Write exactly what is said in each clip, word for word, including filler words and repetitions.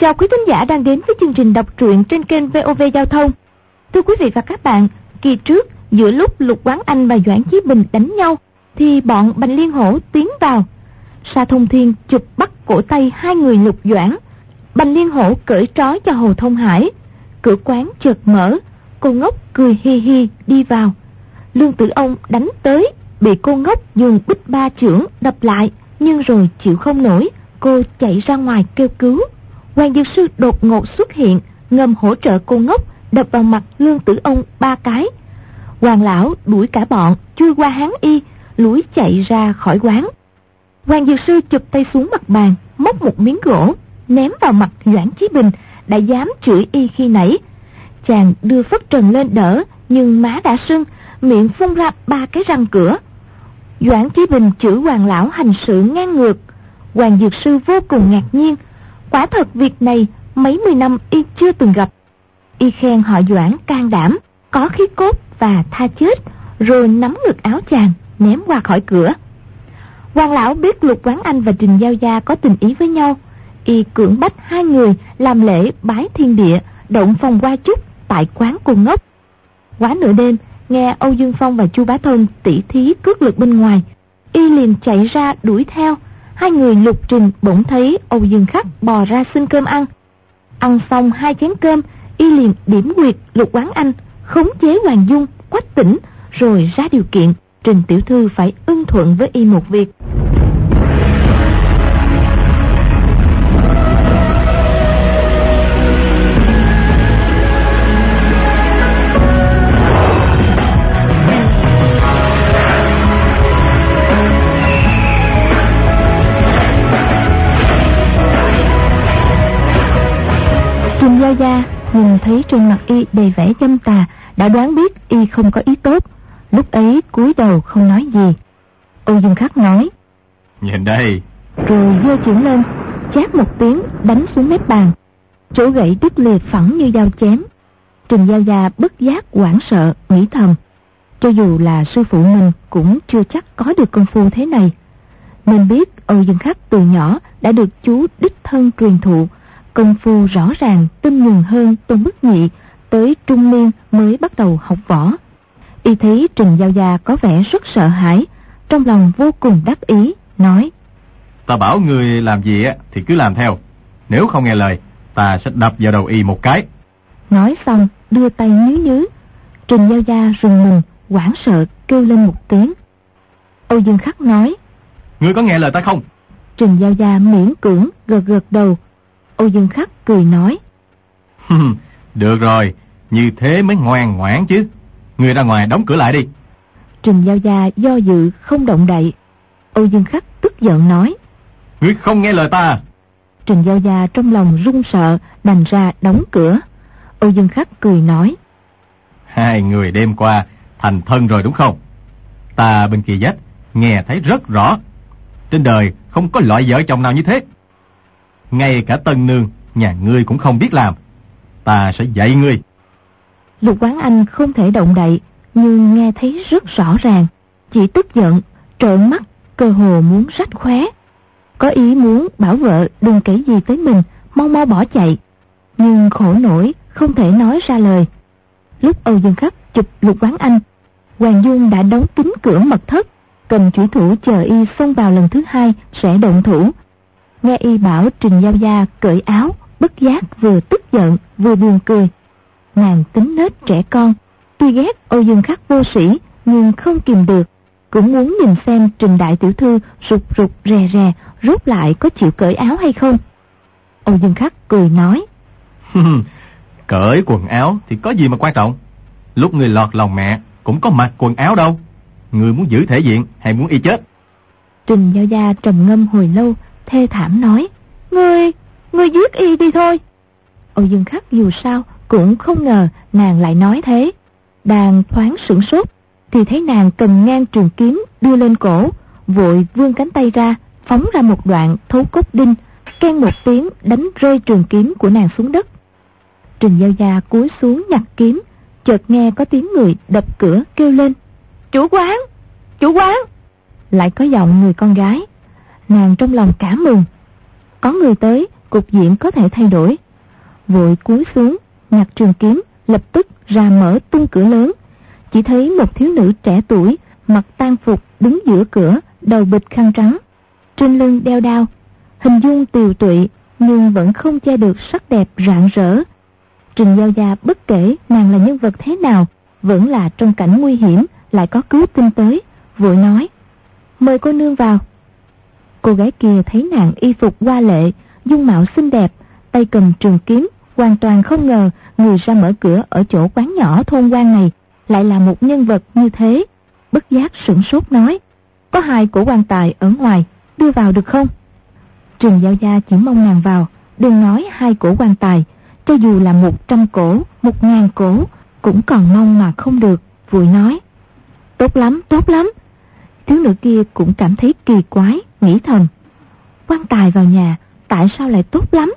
Chào quý thính giả đang đến với chương trình đọc truyện trên kênh vê o vê Giao thông. Thưa quý vị và các bạn, kỳ trước giữa lúc Lục Quán Anh và Doãn Chí Bình đánh nhau thì bọn Bành Liên Hổ tiến vào. Sa Thông Thiên chụp bắt cổ tay hai người Lục Doãn. Bành Liên Hổ cởi trói cho Hồ Thông Hải. Cửa quán chợt mở, cô ngốc cười hi hi đi vào. Lương Tử Ông đánh tới, bị cô ngốc dùng bích ba chưởng đập lại, nhưng rồi chịu không nổi, cô chạy ra ngoài kêu cứu. Hoàng Dược Sư đột ngột xuất hiện, ngầm hỗ trợ cô ngốc, đập vào mặt Lương Tử Ông ba cái. Hoàng lão đuổi cả bọn chui qua Hán Y, lủi chạy ra khỏi quán. Hoàng Dược Sư chụp tay xuống mặt bàn, móc một miếng gỗ ném vào mặt Doãn Chí Bình, đã dám chửi y khi nãy. Chàng đưa phất trần lên đỡ, nhưng má đã sưng, miệng phun ra ba cái răng cửa. Doãn Chí Bình chửi Hoàng lão hành sự ngang ngược. Hoàng Dược Sư vô cùng ngạc nhiên, quả thật việc này mấy mươi năm y chưa từng gặp. Y khen họ Doãn can đảm, có khí cốt và tha chết, rồi nắm ngực áo chàng ném qua khỏi cửa. Hoàng lão biết Lục Quán Anh và Trình Giao Gia có tình ý với nhau, y cưỡng bách hai người làm lễ bái thiên địa, động phòng qua chúc tại quán cô ngốc. Quá nửa đêm, nghe Âu Dương Phong và Chu Bá Thông tỉ thí cước lực bên ngoài, y liền chạy ra đuổi theo. Hai người lục trình bỗng thấy Âu Dương Khắc bò ra xin cơm ăn. Ăn xong hai chén cơm, y liền điểm quyệt Lục Quán Anh, khống chế Hoàng Dung, Quách Tỉnh, rồi ra điều kiện Trình tiểu thư phải ưng thuận với y một việc. Trình Giao Gia nhìn thấy trên mặt y đầy vẻ dâm tà, đã đoán biết y không có ý tốt, lúc ấy cúi đầu không nói gì. Âu Dương Khắc nói: Nhìn đây. Rồi giơ chưởng lên, chát một tiếng đánh xuống mép bàn, chỗ gậy đứt lìa phẳng như dao chém. Trình Giao Gia bất giác hoảng sợ, nghĩ thầm: cho dù là sư phụ mình cũng chưa chắc có được công phu thế này. Nên biết Âu Dương Khắc từ nhỏ đã được chú đích thân truyền thụ, công phu rõ ràng tinh nhuần hơn Tôn Bức Nhị, tới trung niên mới bắt đầu học võ. Y thấy Trình Giao Gia có vẻ rất sợ hãi, trong lòng vô cùng đắc ý, nói: Ta bảo người làm gì á thì cứ làm theo, nếu không nghe lời ta sẽ đập vào đầu y một cái. Nói xong đưa tay nhứ nhứ. Trình Giao Gia rùng mình, hoảng sợ kêu lên một tiếng. Âu Dương Khắc nói: Ngươi có nghe lời ta không? Trình Giao Gia miễn cưỡng gật gật đầu. Âu Dương Khắc cười nói: Được rồi, như thế mới ngoan ngoãn chứ. Ngươi ra ngoài đóng cửa lại đi. Trình Giao Gia do dự không động đậy. Âu Dương Khắc tức giận nói: Ngươi không nghe lời ta. Trình Giao Gia trong lòng run sợ, đành ra đóng cửa. Âu Dương Khắc cười nói: Hai người đêm qua thành thân rồi đúng không? Ta bên kia vách nghe thấy rất rõ. Trên đời không có loại vợ chồng nào như thế. Ngay cả tân nương nhà ngươi cũng không biết làm. Ta sẽ dạy ngươi. Lục Quán Anh không thể động đậy, nhưng nghe thấy rất rõ ràng, chỉ tức giận, trợn mắt, cơ hồ muốn rách khóe. Có ý muốn bảo vợ đừng kể gì tới mình, mau mau bỏ chạy, nhưng khổ nổi không thể nói ra lời. Lúc Âu Dương Khắc chụp Lục Quán Anh, Hoàng Dung đã đóng kín cửa mật thất, cầm chủy thủ chờ y xông vào lần thứ hai sẽ động thủ. Nghe y bảo Trình Giao Gia cởi áo, bất giác vừa tức giận vừa buồn cười. Nàng tính nết trẻ con, tuy ghét Âu Dương Khắc vô sĩ nhưng không kìm được, cũng muốn nhìn xem Trình đại tiểu thư rụt rụt rè rè rốt lại có chịu cởi áo hay không. Âu Dương Khắc cười nói: Cởi quần áo thì có gì mà quan trọng. Lúc người lọt lòng mẹ cũng có mặc quần áo đâu. Người muốn giữ thể diện hay muốn y chết? Trình Giao Gia trầm ngâm hồi lâu, thê thảm nói: Ngươi, ngươi giết y đi thôi. Âu Dương Khắc dù sao cũng không ngờ nàng lại nói thế. Đang thoáng sửng sốt thì thấy nàng cầm ngang trường kiếm đưa lên cổ, vội vươn cánh tay ra, phóng ra một đoạn thấu cốt đinh, keng một tiếng đánh rơi trường kiếm của nàng xuống đất. Trình Giao Gia cúi xuống nhặt kiếm, chợt nghe có tiếng người đập cửa kêu lên: Chủ quán, chủ quán. Lại có giọng người con gái. Nàng trong lòng cả mừng. Có người tới, cục diện có thể thay đổi. Vội cúi xuống, nhặt trường kiếm, lập tức ra mở tung cửa lớn. Chỉ thấy một thiếu nữ trẻ tuổi, mặc tang phục đứng giữa cửa, đầu bịch khăn trắng, trên lưng đeo đao, hình dung tiều tụy nhưng vẫn không che được sắc đẹp rạng rỡ. Trình Giao Gia bất kể nàng là nhân vật thế nào, vẫn là trong cảnh nguy hiểm lại có cứu tinh tới, vội nói: "Mời cô nương vào." Cô gái kia thấy nàng y phục hoa lệ, dung mạo xinh đẹp, tay cầm trường kiếm, hoàn toàn không ngờ người ra mở cửa ở chỗ quán nhỏ thôn quan này lại là một nhân vật như thế, bất giác sửng sốt nói: "Có hai cổ quan tài ở ngoài, đưa vào được không?" Trình Giao Gia chỉ mong nàng vào, đừng nói hai cổ quan tài, cho dù là một trăm cổ, một ngàn cổ, cũng còn mong mà không được, vội nói: "Tốt lắm, tốt lắm." Thiếu nữ kia cũng cảm thấy kỳ quái, nghĩ thầm: quan tài vào nhà, tại sao lại tốt lắm?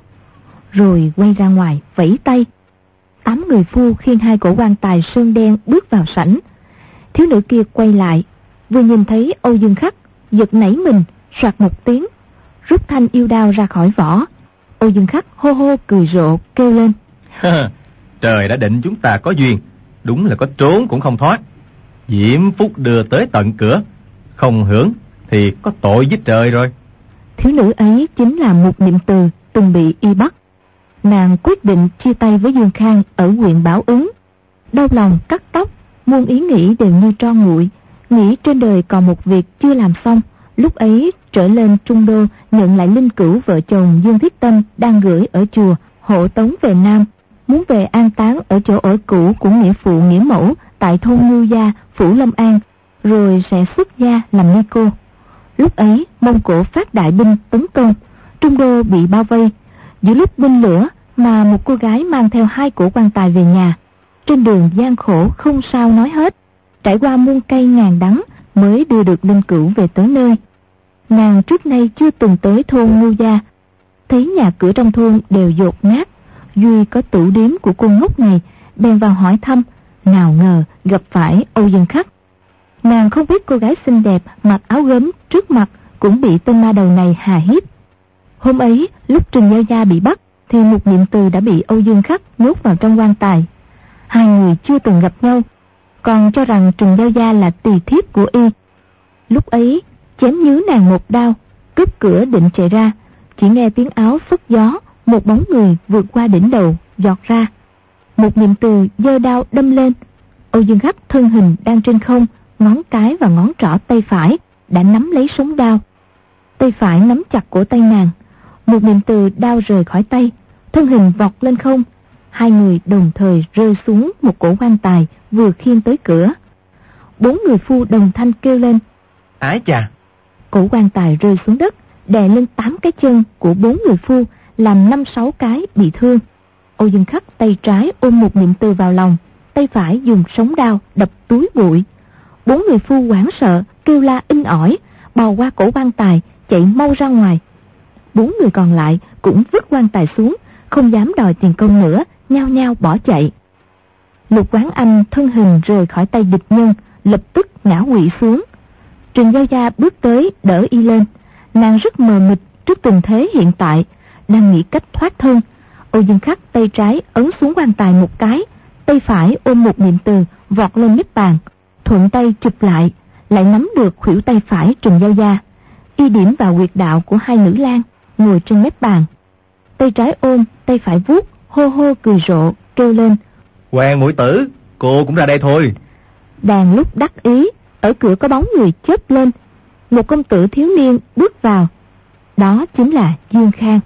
Rồi quay ra ngoài, vẫy tay. Tám người phu khiêng hai cổ quan tài sơn đen bước vào sảnh. Thiếu nữ kia quay lại, vừa nhìn thấy Âu Dương Khắc, giật nảy mình, soạt một tiếng, rút thanh yêu đao ra khỏi vỏ. Âu Dương Khắc hô hô cười rộ, kêu lên: "Trời đã định chúng ta có duyên, đúng là có trốn cũng không thoát. Diễm phúc đưa tới tận cửa, không hưởng thì có tội với trời rồi." Thiếu nữ ấy chính là Mục Niệm Từ, từng bị y bắt. Nàng quyết định chia tay với Dương Khang ở huyện Bảo Ứng, đau lòng cắt tóc, muôn ý nghĩ đều như tro nguội, nghĩ trên đời còn một việc chưa làm xong. Lúc ấy trở lên Trung Đô nhận lại linh cữu vợ chồng Dương Thiết Tâm đang gửi ở chùa, hộ tống về Nam, muốn về an táng ở chỗ ở cũ của nghĩa phụ nghĩa mẫu tại thôn Ngưu Gia, phủ Lâm An, rồi sẽ xuất gia làm ni cô. Lúc ấy Mông Cổ phát đại binh tấn công, Trung Đô bị bao vây. Giữa lúc binh lửa mà một cô gái mang theo hai cổ quan tài về nhà, trên đường gian khổ không sao nói hết, trải qua muôn cây ngàn đắng mới đưa được linh cữu về tới nơi. Nàng trước nay chưa từng tới thôn Ngưu Gia, thấy nhà cửa trong thôn đều dột nát, duy có tủ điếm của cô ngốc này, bèn vào hỏi thăm, nào ngờ gặp phải Âu Dương Khắc. Nàng không biết cô gái xinh đẹp mặc áo gấm trước mặt cũng bị tên ma đầu này hà hiếp. Hôm ấy lúc Trình Giao Gia bị bắt thì Mục Niệm Từ đã bị Âu Dương Khắc nhốt vào trong quan tài. Hai người chưa từng gặp nhau, còn cho rằng Trình Giao Gia là tỳ thiếp của y. Lúc ấy chém nhứ nàng một đao, cướp cửa định chạy ra, chỉ nghe tiếng áo phất gió, một bóng người vượt qua đỉnh đầu giọt ra. Mục Niệm Từ giơ đao đâm lên. Âu Dương Khắc thân hình đang trên không, ngón cái và ngón trỏ tay phải đã nắm lấy sống đao, tay phải nắm chặt cổ tay nàng. Mục Niệm Từ đao rời khỏi tay, thân hình vọt lên không, hai người đồng thời rơi xuống một cổ quan tài vừa khiêng tới cửa. Bốn người phu đồng thanh kêu lên: "Ái chà!" Cổ quan tài rơi xuống đất, đè lên tám cái chân của bốn người phu, làm năm sáu cái bị thương. Âu Dương Khắc tay trái ôm Mục Niệm Từ vào lòng, tay phải dùng sống đao đập túi bụi. Bốn người phu hoảng sợ kêu la inh ỏi, bò qua cổ quan tài chạy mau ra ngoài. Bốn người còn lại cũng vứt quan tài xuống, không dám đòi tiền công nữa, nhao nhao bỏ chạy. Lục Quán Anh thân hình rời khỏi tay địch nhân, lập tức ngã quỵ xuống. Trình Giao Gia bước tới đỡ y lên. Nàng rất mờ mịt trước tình thế hiện tại, đang nghĩ cách thoát thân. Âu Dương Khắc tay trái ấn xuống quan tài một cái, tay phải ôm Mục Niệm Từ vọt lên mép bàn, thuận tay chụp lại, lại nắm được khuỷu tay phải Trình Giao Gia, y điểm vào huyệt đạo của hai nữ lang ngồi trên mép bàn. Tay trái ôm, tay phải vuốt, hô hô cười rộ, kêu lên: "Hoàng muội tử, cô cũng ra đây thôi." Đang lúc đắc ý, ở cửa có bóng người chớp lên, một công tử thiếu niên bước vào, đó chính là Dương Khang.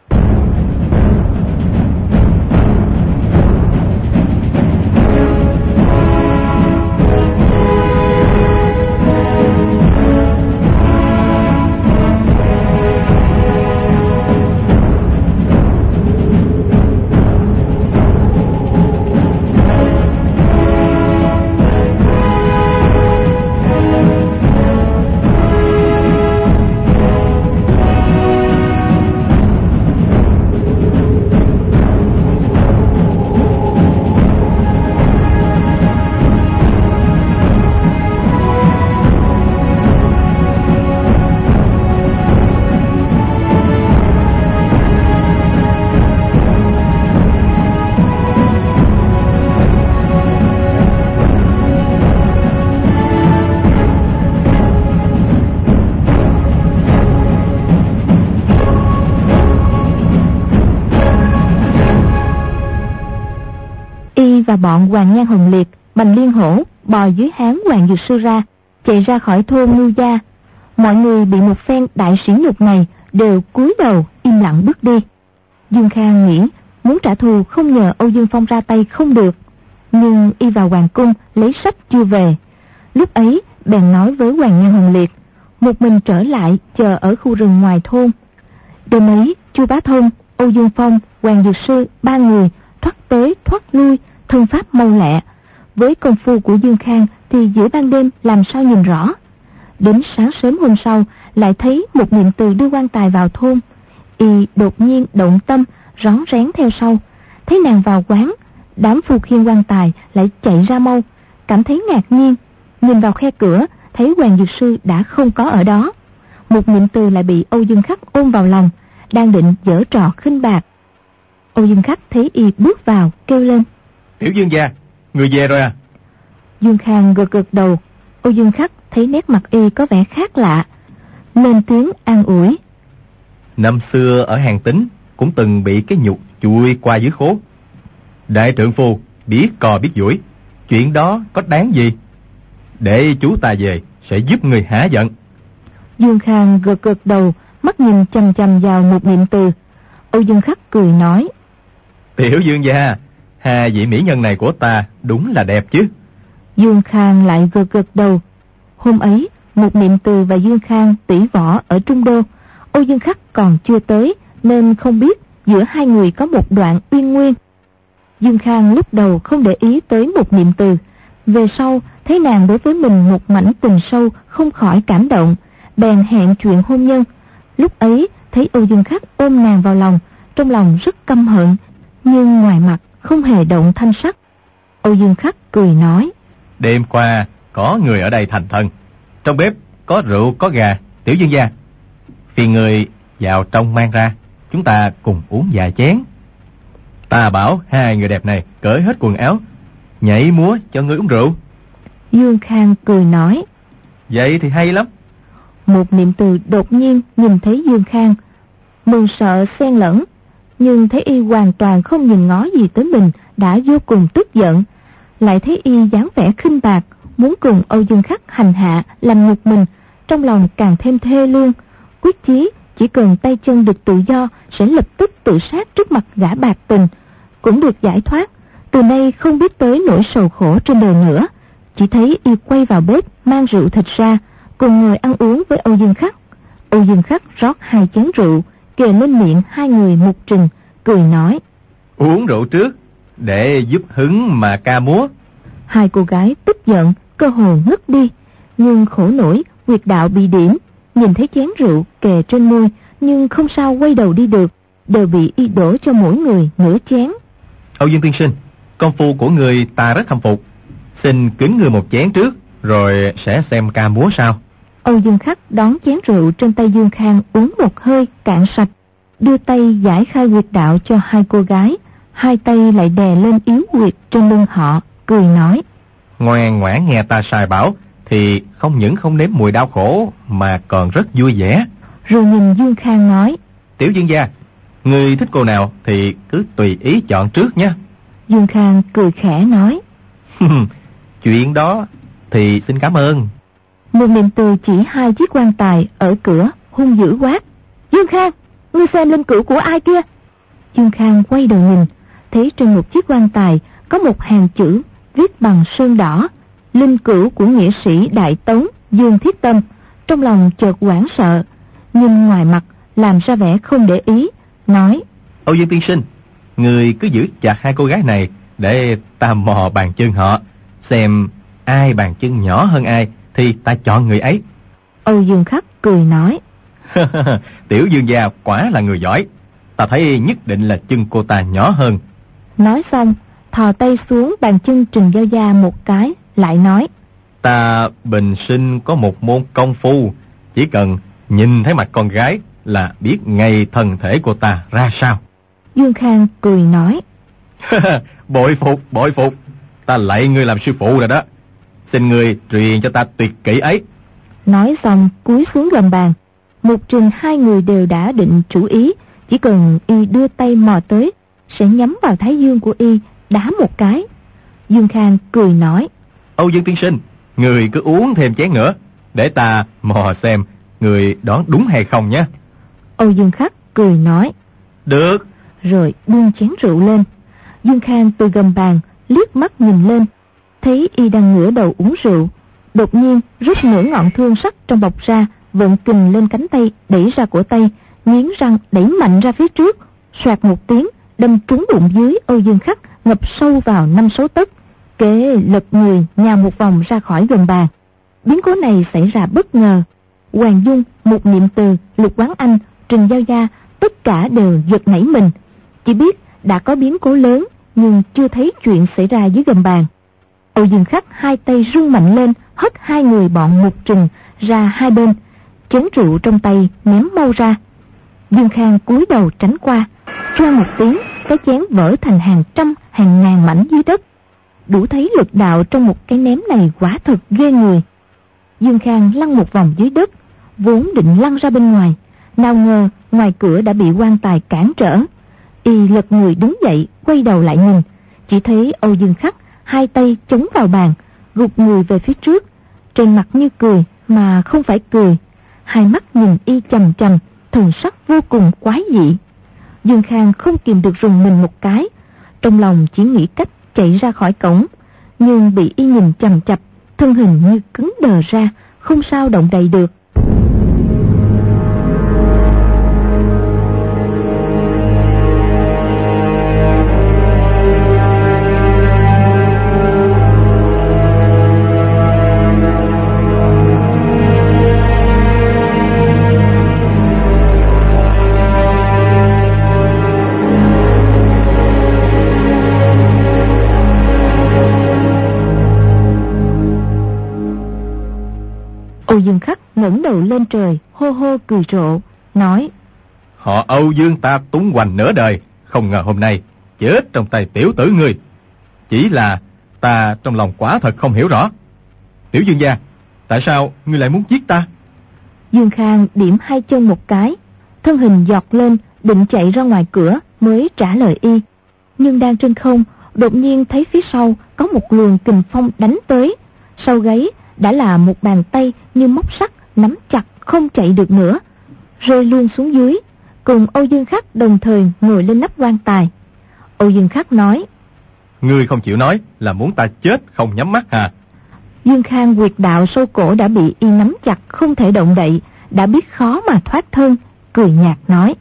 và bọn Hoàng Nhan Hồng Liệt, Bành Liên Hổ bò dưới háng Hoàng Dược Sư ra, chạy ra khỏi thôn Ngưu Gia. Mọi người bị một phen đại sỉ nhục này đều cúi đầu im lặng bước đi. Dương Khang nghĩ muốn trả thù không nhờ Âu Dương Phong ra tay không được, nhưng y vào hoàng cung lấy sách chưa về. Lúc ấy bèn nói với Hoàng Nhan Hồng Liệt một mình trở lại chờ ở khu rừng ngoài thôn. Đêm ấy Chu Bá Thông, Âu Dương Phong, Hoàng Dược Sư ba người thoát tới thoát lui, thân pháp mau lẹ. Với công phu của Dương Khang thì giữa ban đêm làm sao nhìn rõ. Đến sáng sớm hôm sau lại thấy một niệm từ đưa quan tài vào thôn. Y đột nhiên động tâm, rón rén theo sau. Thấy nàng vào quán, đám phu khiên quan tài lại chạy ra mau, cảm thấy ngạc nhiên. Nhìn vào khe cửa, thấy Hoàng Dược Sư đã không có ở đó. Một niệm từ lại bị Âu Dương Khắc ôm vào lòng, đang định giở trò khinh bạc. Âu Dương Khắc thấy y bước vào, kêu lên: Tiểu Dương gia, người về rồi à? Dương Khang gật gật đầu. Âu Dương Khắc thấy nét mặt y có vẻ khác lạ, lên tiếng an ủi: Năm xưa ở Hàn Tín cũng từng bị cái nhục chui qua dưới khố. Đại trượng phu biết cò biết duỗi, chuyện đó có đáng gì? Để chú ta về sẽ giúp người hả giận. Dương Khang gật gật đầu, mắt nhìn chằm chằm vào một niệm từ. Âu Dương Khắc cười nói: Tiểu Dương gia, hai vị mỹ nhân này của ta đúng là đẹp chứ. Dương Khang lại gật gật đầu. Hôm ấy một niệm từ và Dương Khang tỷ võ ở Trung Đô. Âu Dương Khắc còn chưa tới nên không biết giữa hai người có một đoạn uyên nguyên. Dương Khang lúc đầu không để ý tới một niệm từ, về sau thấy nàng đối với mình một mảnh tình sâu, không khỏi cảm động, bèn hẹn chuyện hôn nhân. Lúc ấy thấy Âu Dương Khắc ôm nàng vào lòng, trong lòng rất căm hận, nhưng ngoài mặt không hề động thanh sắc. Âu Dương Khắc cười nói: Đêm qua có người ở đây thành thân, trong bếp có rượu có gà. Tiểu Dương gia, phiền người vào trong mang ra, chúng ta cùng uống vài chén. Ta bảo hai người đẹp này cởi hết quần áo, nhảy múa cho ngươi uống rượu. Dương Khang cười nói: Vậy thì hay lắm. Một niệm từ đột nhiên nhìn thấy Dương Khang, mừng sợ xen lẫn, nhưng thấy y hoàn toàn không nhìn ngó gì tới mình đã vô cùng tức giận. Lại thấy y dáng vẻ khinh bạc, muốn cùng Âu Dương Khắc hành hạ làm nhục mình, trong lòng càng thêm thê lương, quyết chí chỉ cần tay chân được tự do sẽ lập tức tự sát trước mặt gã bạc tình, cũng được giải thoát, từ nay không biết tới nỗi sầu khổ trên đời nữa. Chỉ thấy y quay vào bếp mang rượu thịt ra, cùng ngồi ăn uống với Âu Dương Khắc. Âu Dương Khắc rót hai chén rượu kề lên miệng hai người một trình, cười nói: Uống rượu trước để giúp hứng mà ca múa. Hai cô gái tức giận, cơ hồ ngất đi, nhưng khổ nổi huyệt đạo bị điểm, nhìn thấy chén rượu kề trên môi nhưng không sao quay đầu đi được, đều bị y đổ cho mỗi người nửa chén. Âu Dương tiên sinh, công phu của người ta rất khâm phục, xin kính người một chén trước, rồi sẽ xem ca múa sau. Âu Dương Khắc đón chén rượu trên tay Dương Khang uống một hơi cạn sạch, đưa tay giải khai huyệt đạo cho hai cô gái, hai tay lại đè lên yếu huyệt trên lưng họ, cười nói: Ngoan ngoãn nghe ta sai bảo thì không những không nếm mùi đau khổ mà còn rất vui vẻ. Rồi nhìn Dương Khang nói: Tiểu Dương gia, người thích cô nào thì cứ tùy ý chọn trước nhé. Dương Khang cười khẽ nói: Chuyện đó thì xin cảm ơn. Một niệm từ chỉ hai chiếc quan tài ở cửa, hung dữ quát: Dương Khang, ngươi xem linh cữu của ai kia? Dương Khang quay đầu nhìn, thấy trên một chiếc quan tài có một hàng chữ viết bằng sơn đỏ: linh cữu của nghĩa sĩ Đại Tống Dương Thiết Tâm. Trong lòng chợt hoảng sợ, nhưng ngoài mặt làm ra vẻ không để ý, nói: Âu Dương tiên sinh, người cứ giữ chặt hai cô gái này để ta mò bàn chân họ, xem ai bàn chân nhỏ hơn ai thì ta chọn người ấy. Âu Dương Khắc cười nói: Tiểu Dương gia quả là người giỏi, ta thấy nhất định là chân cô ta nhỏ hơn. Nói xong thò tay xuống bàn chân Trình Giao Gia một cái, lại nói: Ta bình sinh có một môn công phu, chỉ cần nhìn thấy mặt con gái là biết ngay thân thể của ta ra sao. Dương Khang cười nói: Bội phục, bội phục, ta lạy ngươi làm sư phụ rồi đó, xin ngươi truyền cho ta tuyệt kỹ ấy. Nói xong cúi xuống gầm bàn. Một Trình hai người đều đã định chủ ý, chỉ cần y đưa tay mò tới sẽ nhắm vào thái dương của y đá một cái. Dương Khang cười nói: Âu Dương tiên sinh, người cứ uống thêm chén nữa, để ta mò xem người đoán đúng hay không nhé. Âu Dương Khắc cười nói: Được. Rồi buông chén rượu lên. Dương Khang từ gầm bàn liếc mắt nhìn lên, thấy y đang ngửa đầu uống rượu, đột nhiên rút nửa ngọn thương sắt trong bọc ra, vận kình lên cánh tay đẩy ra cổ tay, nghiến răng đẩy mạnh ra phía trước, soạt một tiếng đâm trúng bụng dưới Âu Dương Khắc, ngập sâu vào năm sáu tấc. Kế lật người nhào một vòng ra khỏi gầm bàn. Biến cố này xảy ra bất ngờ. Hoàng Dung, Một Niệm Từ, Lục Quán Anh, Trình Giao Gia tất cả đều giật nảy mình, chỉ biết đã có biến cố lớn nhưng chưa thấy chuyện xảy ra dưới gầm bàn. Âu Dương Khắc hai tay rung mạnh lên, hất hai người bọn Mục Trình ra hai bên, chén rượu trong tay ném mau ra. Dương Khang cúi đầu tránh qua, choang một tiếng, cái chén vỡ thành hàng trăm hàng ngàn mảnh dưới đất. Đủ thấy lực đạo trong một cái ném này quả thật ghê người. Dương Khang lăn một vòng dưới đất, vốn định lăn ra bên ngoài, nào ngờ ngoài cửa đã bị quan tài cản trở. Y lật người đứng dậy, quay đầu lại nhìn, chỉ thấy Âu Dương Khắc hai tay chống vào bàn, gục người về phía trước, trên mặt như cười mà không phải cười, hai mắt nhìn y chằm chằm, thần sắc vô cùng quái dị. Dương Khang không kìm được rùng mình một cái, trong lòng chỉ nghĩ cách chạy ra khỏi cổng, nhưng bị y nhìn chằm chằm, thân hình như cứng đờ ra, không sao động đậy được. Âu Dương Khắc ngẩng đầu lên trời, hô hô cười rộ, nói: Họ Âu Dương ta túng hoành nửa đời, không ngờ hôm nay chết trong tay tiểu tử ngươi. Chỉ là ta trong lòng quả thật không hiểu rõ. Tiểu Dương gia, tại sao ngươi lại muốn giết ta? Dương Khang điểm hai chân một cái, thân hình giọt lên, định chạy ra ngoài cửa mới trả lời y. Nhưng đang trên không, đột nhiên thấy phía sau có một luồng kình phong đánh tới, sau gáy đã là một bàn tay như móc sắt nắm chặt không chạy được nữa, rơi luôn xuống dưới, cùng Âu Dương Khắc đồng thời ngồi lên nắp quan tài. Âu Dương Khắc nói: Ngươi không chịu nói là muốn ta chết không nhắm mắt à? Dương Khang huyệt đạo sâu cổ đã bị y nắm chặt không thể động đậy, đã biết khó mà thoát thân, cười nhạt nói: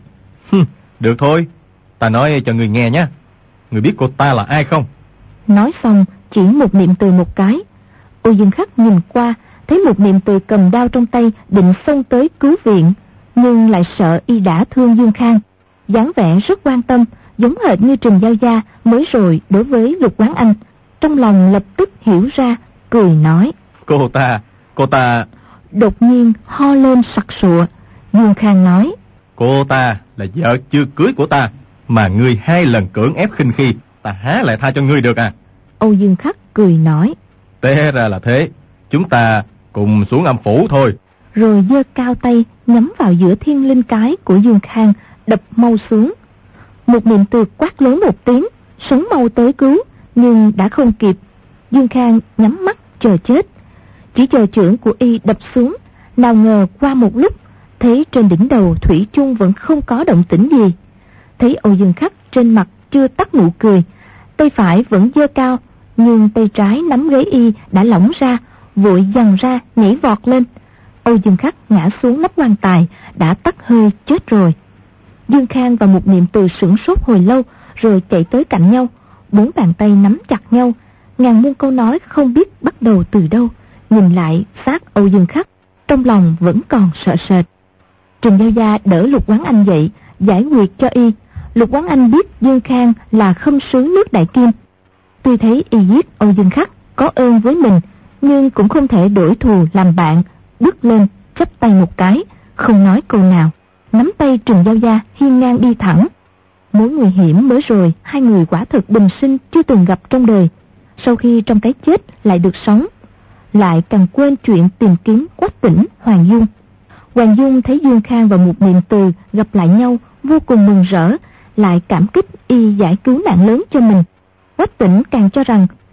Được thôi, ta nói cho ngươi nghe nhé. Ngươi biết cô ta là ai không? Nói xong chỉ Một Niệm Từ một cái. Âu Dương Khắc nhìn qua, thấy Một Niệm Từ cầm đao trong tay định xông tới cứu viện, nhưng lại sợ y đã thương Dương Khang, dáng vẻ rất quan tâm, giống hệt như Trình Giao Gia mới rồi đối với Lục Quán Anh. Trong lòng lập tức hiểu ra, cười nói: Cô ta, cô ta... Đột nhiên ho lên sặc sụa. Dương Khang nói: Cô ta là vợ chưa cưới của ta, mà ngươi hai lần cưỡng ép khinh khi, ta há lại tha cho ngươi được à? Âu Dương Khắc cười nói: Té ra là thế, chúng ta cùng xuống âm phủ thôi. Rồi giơ cao tay nhắm vào giữa thiên linh cái của Dương Khang, đập mau xuống. Một Niệm Từ quát lớn một tiếng, sấn mau tới cứu, nhưng đã không kịp. Dương Khang nhắm mắt chờ chết, chỉ chờ chưởng của y đập xuống. Nào ngờ qua một lúc, thấy trên đỉnh đầu thủy chung vẫn không có động tĩnh gì. Thấy Âu Dương Khắc trên mặt chưa tắt nụ cười, tay phải vẫn giơ cao, nhưng tay trái nắm gáy y đã lỏng ra, vội giằng ra nhảy vọt lên. Âu Dương Khắc ngã xuống nắp quan tài, đã tắt hơi chết rồi. Dương Khang và Một Niệm Từ sửng sốt hồi lâu, rồi chạy tới cạnh nhau, bốn bàn tay nắm chặt nhau, ngàn muôn câu nói không biết bắt đầu từ đâu. Nhìn lại xác Âu Dương Khắc, trong lòng vẫn còn sợ sệt. Trình Giao Gia đỡ Lục Quán Anh dậy, giải quyết cho y. Lục Quán Anh biết Dương Khang là khâm sứ nước Đại Kim, tuy thấy y giết Âu Dương Khắc có ơn với mình, nhưng cũng không thể đổi thù làm bạn, bước lên chắp tay một cái, không nói câu nào, nắm tay Trình Giao Gia hiên ngang đi thẳng. Mối nguy hiểm mới rồi hai người quả thực bình sinh chưa từng gặp trong đời, sau khi trong cái chết lại được sống, lại càng quên chuyện tìm kiếm Quách Tĩnh, Hoàng Dung. Hoàng Dung thấy Dương Khang và Một Niệm Từ gặp lại nhau vô cùng mừng rỡ, lại cảm kích y giải cứu nạn lớn cho mình. Quách Tĩnh càng cho rằng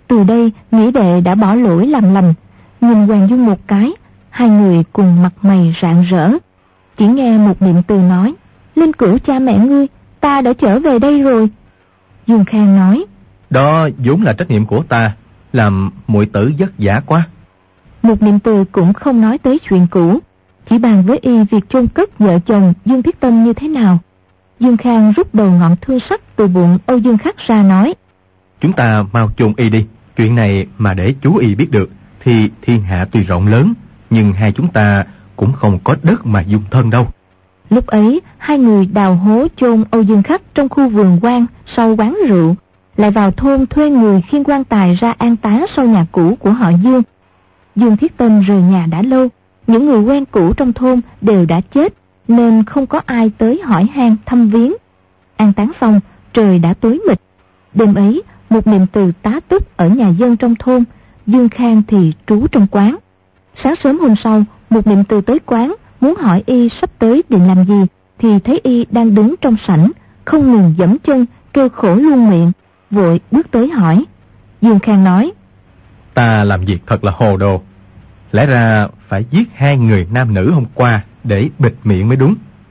Từ đây nghĩa đệ đã bỏ lỗi làm lành. Nhìn Hoàng Dung một cái, hai người cùng mặt mày rạng rỡ. Chỉ nghe một niệm từ nói: Linh cữu cha mẹ ngươi, ta đã trở về đây rồi. Dương Khang nói: Đó vốn là trách nhiệm của ta, làm muội tử vất vả quá. Một niệm từ cũng không nói tới chuyện cũ, chỉ bàn với y việc chôn cất vợ chồng Dương Thiết Tâm như thế nào. Dương Khang rút đầu ngọn thương sắt từ bụng Âu Dương Khắc ra nói: Chúng ta mau chôn y đi. Chuyện này mà để chú y biết được thì thiên hạ tuy rộng lớn, nhưng hai chúng ta cũng không có đất mà dung thân đâu. Lúc ấy hai người đào hố chôn Âu Dương Khắc trong khu vườn quan sau quán rượu, lại vào thôn thuê người khiêng quan tài ra an táng sau nhà cũ của họ Dương. Dương Thiết Tâm rời nhà đã lâu, những người quen cũ trong thôn đều đã chết, nên không có ai tới hỏi han thăm viếng. An táng xong, trời đã tối mịt. Đêm ấy, một niệm từ tá túc ở nhà dân trong thôn, Dương Khang thì trú trong quán. Sáng sớm hôm sau, một niệm từ tới quán, muốn hỏi y sắp tới định làm gì, thì thấy y đang đứng trong sảnh, không ngừng giẫm chân, kêu khổ luôn miệng, vội bước tới hỏi. Dương Khang nói: Ta làm việc thật là hồ đồ. Lẽ ra phải giết hai người nam nữ hôm qua để bịt miệng mới đúng.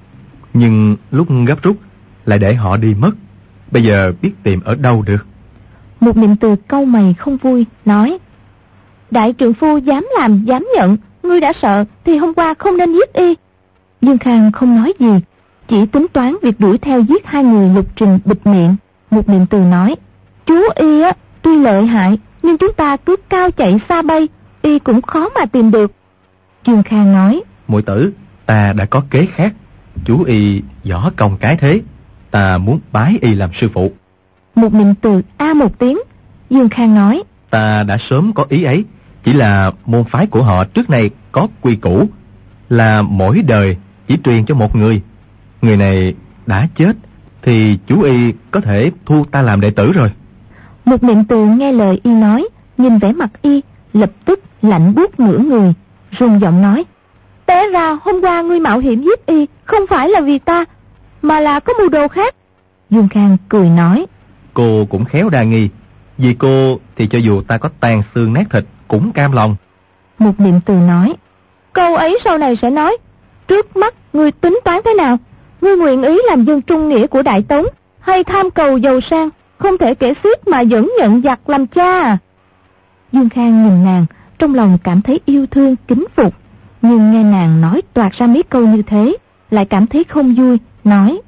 Nhưng lúc gấp rút lại để họ đi mất. Bây giờ biết tìm ở đâu được. Một niệm từ cau mày không vui, nói: Đại trượng phu dám làm dám nhận, ngươi đã sợ thì hôm qua không nên giết y. Dương Khang không nói gì, chỉ tính toán việc đuổi theo giết hai người Lục Trình bịt miệng. Một niệm từ nói: Chú y á tuy lợi hại, nhưng chúng ta cứ cao chạy xa bay, y cũng khó mà tìm được. Dương Khang nói: Muội tử, ta đã có kế khác. Chú y võ công cái thế, ta muốn bái y làm sư phụ. Một niệm từ a một tiếng. Dương Khang nói: Ta đã sớm có ý ấy, chỉ là môn phái của họ trước nay có quy củ là mỗi đời chỉ truyền cho một người. Người này đã chết thì chú y có thể thu ta làm đệ tử rồi. Một niệm từ nghe lời y nói, nhìn vẻ mặt y, lập tức lạnh buốt nửa người, run giọng nói: Té ra hôm qua ngươi mạo hiểm giết y không phải là vì ta, mà là có mưu đồ khác. Dương Khang cười nói: Cô cũng khéo đa nghi, vì cô thì cho dù ta có tàn xương nát thịt cũng cam lòng. Một niệm từ nói: Câu ấy sau này sẽ nói. Trước mắt ngươi tính toán thế nào? Ngươi nguyện ý làm dân trung nghĩa của Đại Tống, hay tham cầu giàu sang, không thể kể xiết mà vẫn nhận giặc làm cha à? Dương Khang nhìn nàng, trong lòng cảm thấy yêu thương kính phục, nhưng nghe nàng nói toạc ra mấy câu như thế, lại cảm thấy không vui, nói: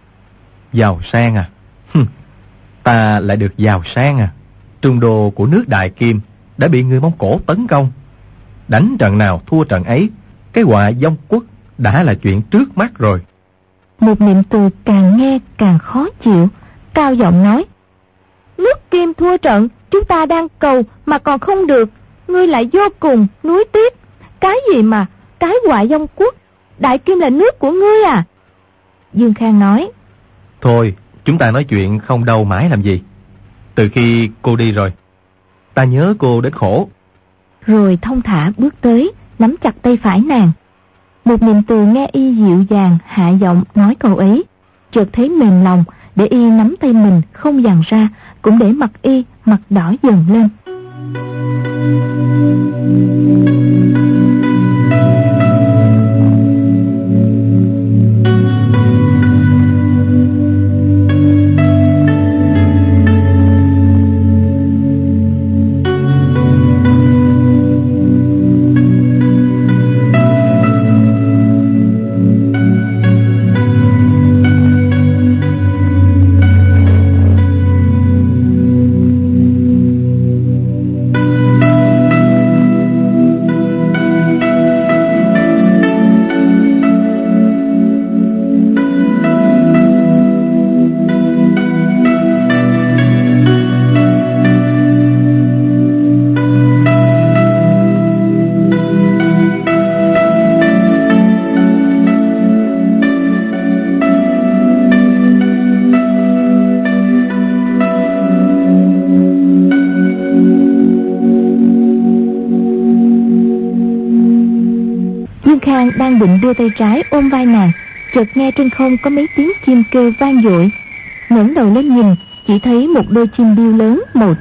Giàu sang à? Hừm, ta lại được giàu sang à? Trung đô của nước Đại Kim đã bị người Mông Cổ tấn công, đánh trận nào thua trận ấy, cái họa vong quốc đã là chuyện trước mắt rồi. Một niệm từ càng nghe càng khó chịu, cao giọng nói: Nước Kim thua trận, chúng ta đang cầu mà còn không được, ngươi lại vô cùng nuối tiếc. Cái gì mà cái họa vong quốc? Đại Kim là nước của ngươi à? Dương Khang nói: Thôi, chúng ta nói chuyện không đâu mãi làm gì. Từ khi cô đi rồi, ta nhớ cô đến khổ. Rồi thong thả bước tới, nắm chặt tay phải nàng. Một niệm từ nghe y dịu dàng hạ giọng nói câu ấy, chợt thấy mềm lòng, để y nắm tay mình không dằn ra, cũng để mặt y mặt đỏ dần lên. Đang định đưa tay trái ôm vai nàng, chợt nghe trên không có mấy tiếng chim kêu vang dội. Ngẩng đầu lên nhìn, chỉ thấy một đôi chim điêu lớn màu trắng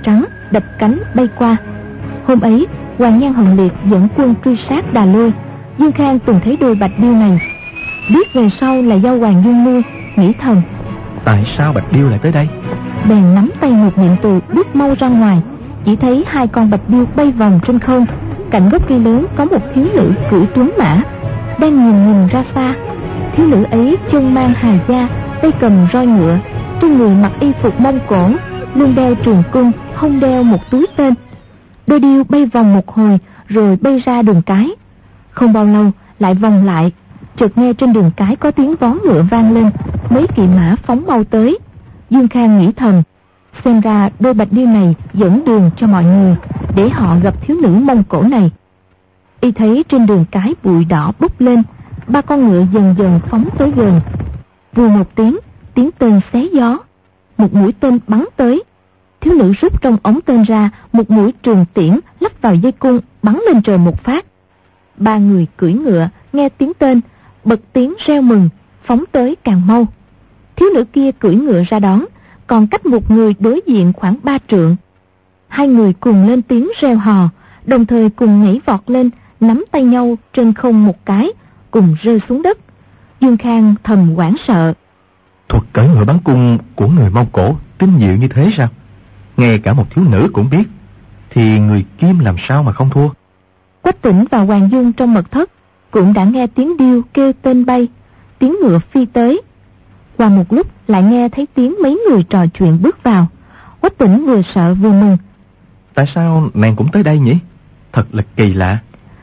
đập cánh bay qua. Hôm ấy, Hoàng Nhan Hồng Liệt dẫn quân truy sát Đà Lôi. Dương Khang từng thấy đôi bạch điêu này, biết về sau là do Hoàng Dung nuôi, nghĩ thầm: tại sao bạch điêu lại tới đây? Bèn nắm tay một niệm từ bước mau ra ngoài. Chỉ thấy hai con bạch điêu bay vòng trên không. Cạnh gốc cây lớn có một thiếu nữ cưỡi tuấn mã, đang nhìn nhìn ra xa. Thiếu nữ ấy chân mang hài da, tay cầm roi ngựa, trên người mặc y phục Mông Cổ, lưng đeo trường cung, hông đeo một túi tên. Đôi điêu bay vòng một hồi rồi bay ra đường cái. Không bao lâu lại vòng lại, chợt nghe trên đường cái có tiếng vó ngựa vang lên, mấy kỵ mã phóng mau tới. Dương Khang nghĩ thầm: xem ra đôi bạch điêu này dẫn đường cho mọi người, để họ gặp thiếu nữ Mông Cổ này. Y thấy trên đường cái bụi đỏ bốc lên, ba con ngựa dần dần phóng tới gần. Vù một tiếng, tiếng tên xé gió, một mũi tên bắn tới. Thiếu nữ rút trong ống tên ra một mũi trường tiễn, lắp vào dây cung, bắn lên trời một phát. Ba người cưỡi ngựa nghe tiếng tên, bật tiếng reo mừng, phóng tới càng mau. Thiếu nữ kia cưỡi ngựa ra đón, còn cách một người đối diện khoảng ba trượng. Hai người cùng lên tiếng reo hò, đồng thời cùng nhảy vọt lên, nắm tay nhau trên không một cái, cùng rơi xuống đất. Dương Khang thầm hoảng sợ. Thuật cưỡi ngựa bắn cung của người Mông Cổ tinh diệu như thế sao? Ngay cả một thiếu nữ cũng biết, thì người Kim làm sao mà không thua? Quách Tĩnh và Hoàng Dung trong mật thất cũng đã nghe tiếng điêu kêu tên bay, tiếng ngựa phi tới. Qua một lúc lại nghe thấy tiếng mấy người trò chuyện bước vào. Quách Tĩnh vừa sợ vừa mừng. Tại sao nàng cũng tới đây nhỉ? Thật là kỳ lạ.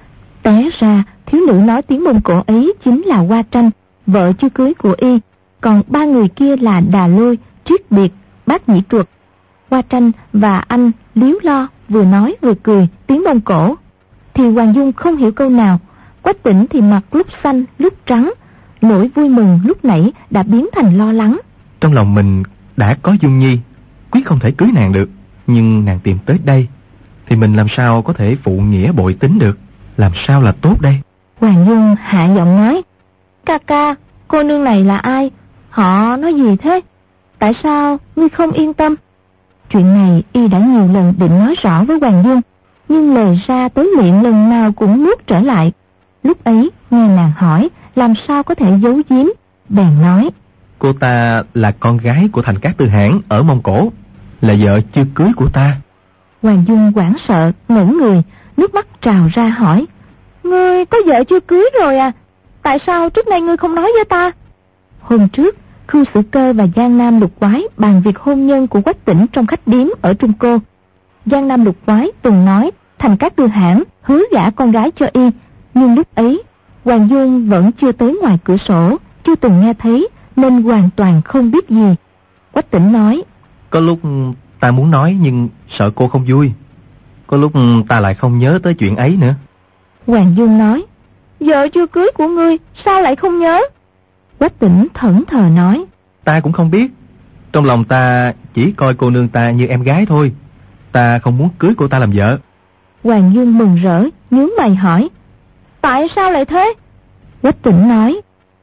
Té ra thiếu nữ nói tiếng Mông Cổ ấy chính là Hoa Tranh, vợ chưa cưới của y. Còn ba người kia là Đà Lôi, Triết Biệt, Bác Nhĩ Truật. Hoa Tranh và anh Liếu Lo vừa nói vừa cười tiếng Mông Cổ, thì Hoàng Dung không hiểu câu nào. Quách Tĩnh thì mặt lúc xanh lúc trắng, nỗi vui mừng lúc nãy đã biến thành lo lắng. Trong lòng mình đã có Dung Nhi, quyết không thể cưới nàng được, nhưng nàng tìm tới đây thì mình làm sao có thể phụ nghĩa bội tính được? Làm sao là tốt đây? Hoàng Dung hạ giọng nói: ca ca, cô nương này là ai? Họ nói gì thế? Tại sao ngươi không yên tâm? Chuyện này y đã nhiều lần định nói rõ với Hoàng Dung, nhưng lời ra tới miệng lần nào cũng nuốt trở lại. Lúc ấy nghe nàng hỏi, làm sao có thể giấu giếm, bèn nói: cô ta là con gái của Thành Cát Tư Hãn ở Mông Cổ, là vợ chưa cưới của ta. Hoàng Dung hoảng sợ ngẩn người, nước mắt trào ra hỏi: ngươi có vợ chưa cưới rồi à? Tại sao trước nay ngươi không nói với ta? Hôm trước Khưu Sử Cơ và Giang Nam Lục Quái bàn việc hôn nhân của Quách Tĩnh trong khách điếm ở Trung Cô. Giang Nam Lục Quái từng nói Thành Cát Tư Hãn hứa gả con gái cho y, nhưng lúc ấy Hoàng Dung vẫn chưa tới ngoài cửa sổ, chưa từng nghe thấy, nên hoàn toàn không biết gì. Quách Tĩnh nói: có lúc ta muốn nói nhưng sợ cô không vui, có lúc ta lại không nhớ tới chuyện ấy nữa. Hoàng Dung nói: vợ chưa cưới của ngươi sao lại không nhớ? Quách Tĩnh thẫn thờ nói: ta cũng không biết, trong lòng ta chỉ coi cô nương ta như em gái thôi, ta không muốn cưới cô ta làm vợ. Hoàng Dung mừng rỡ nhướng mày hỏi: tại sao lại thế? Quách Tĩnh nói: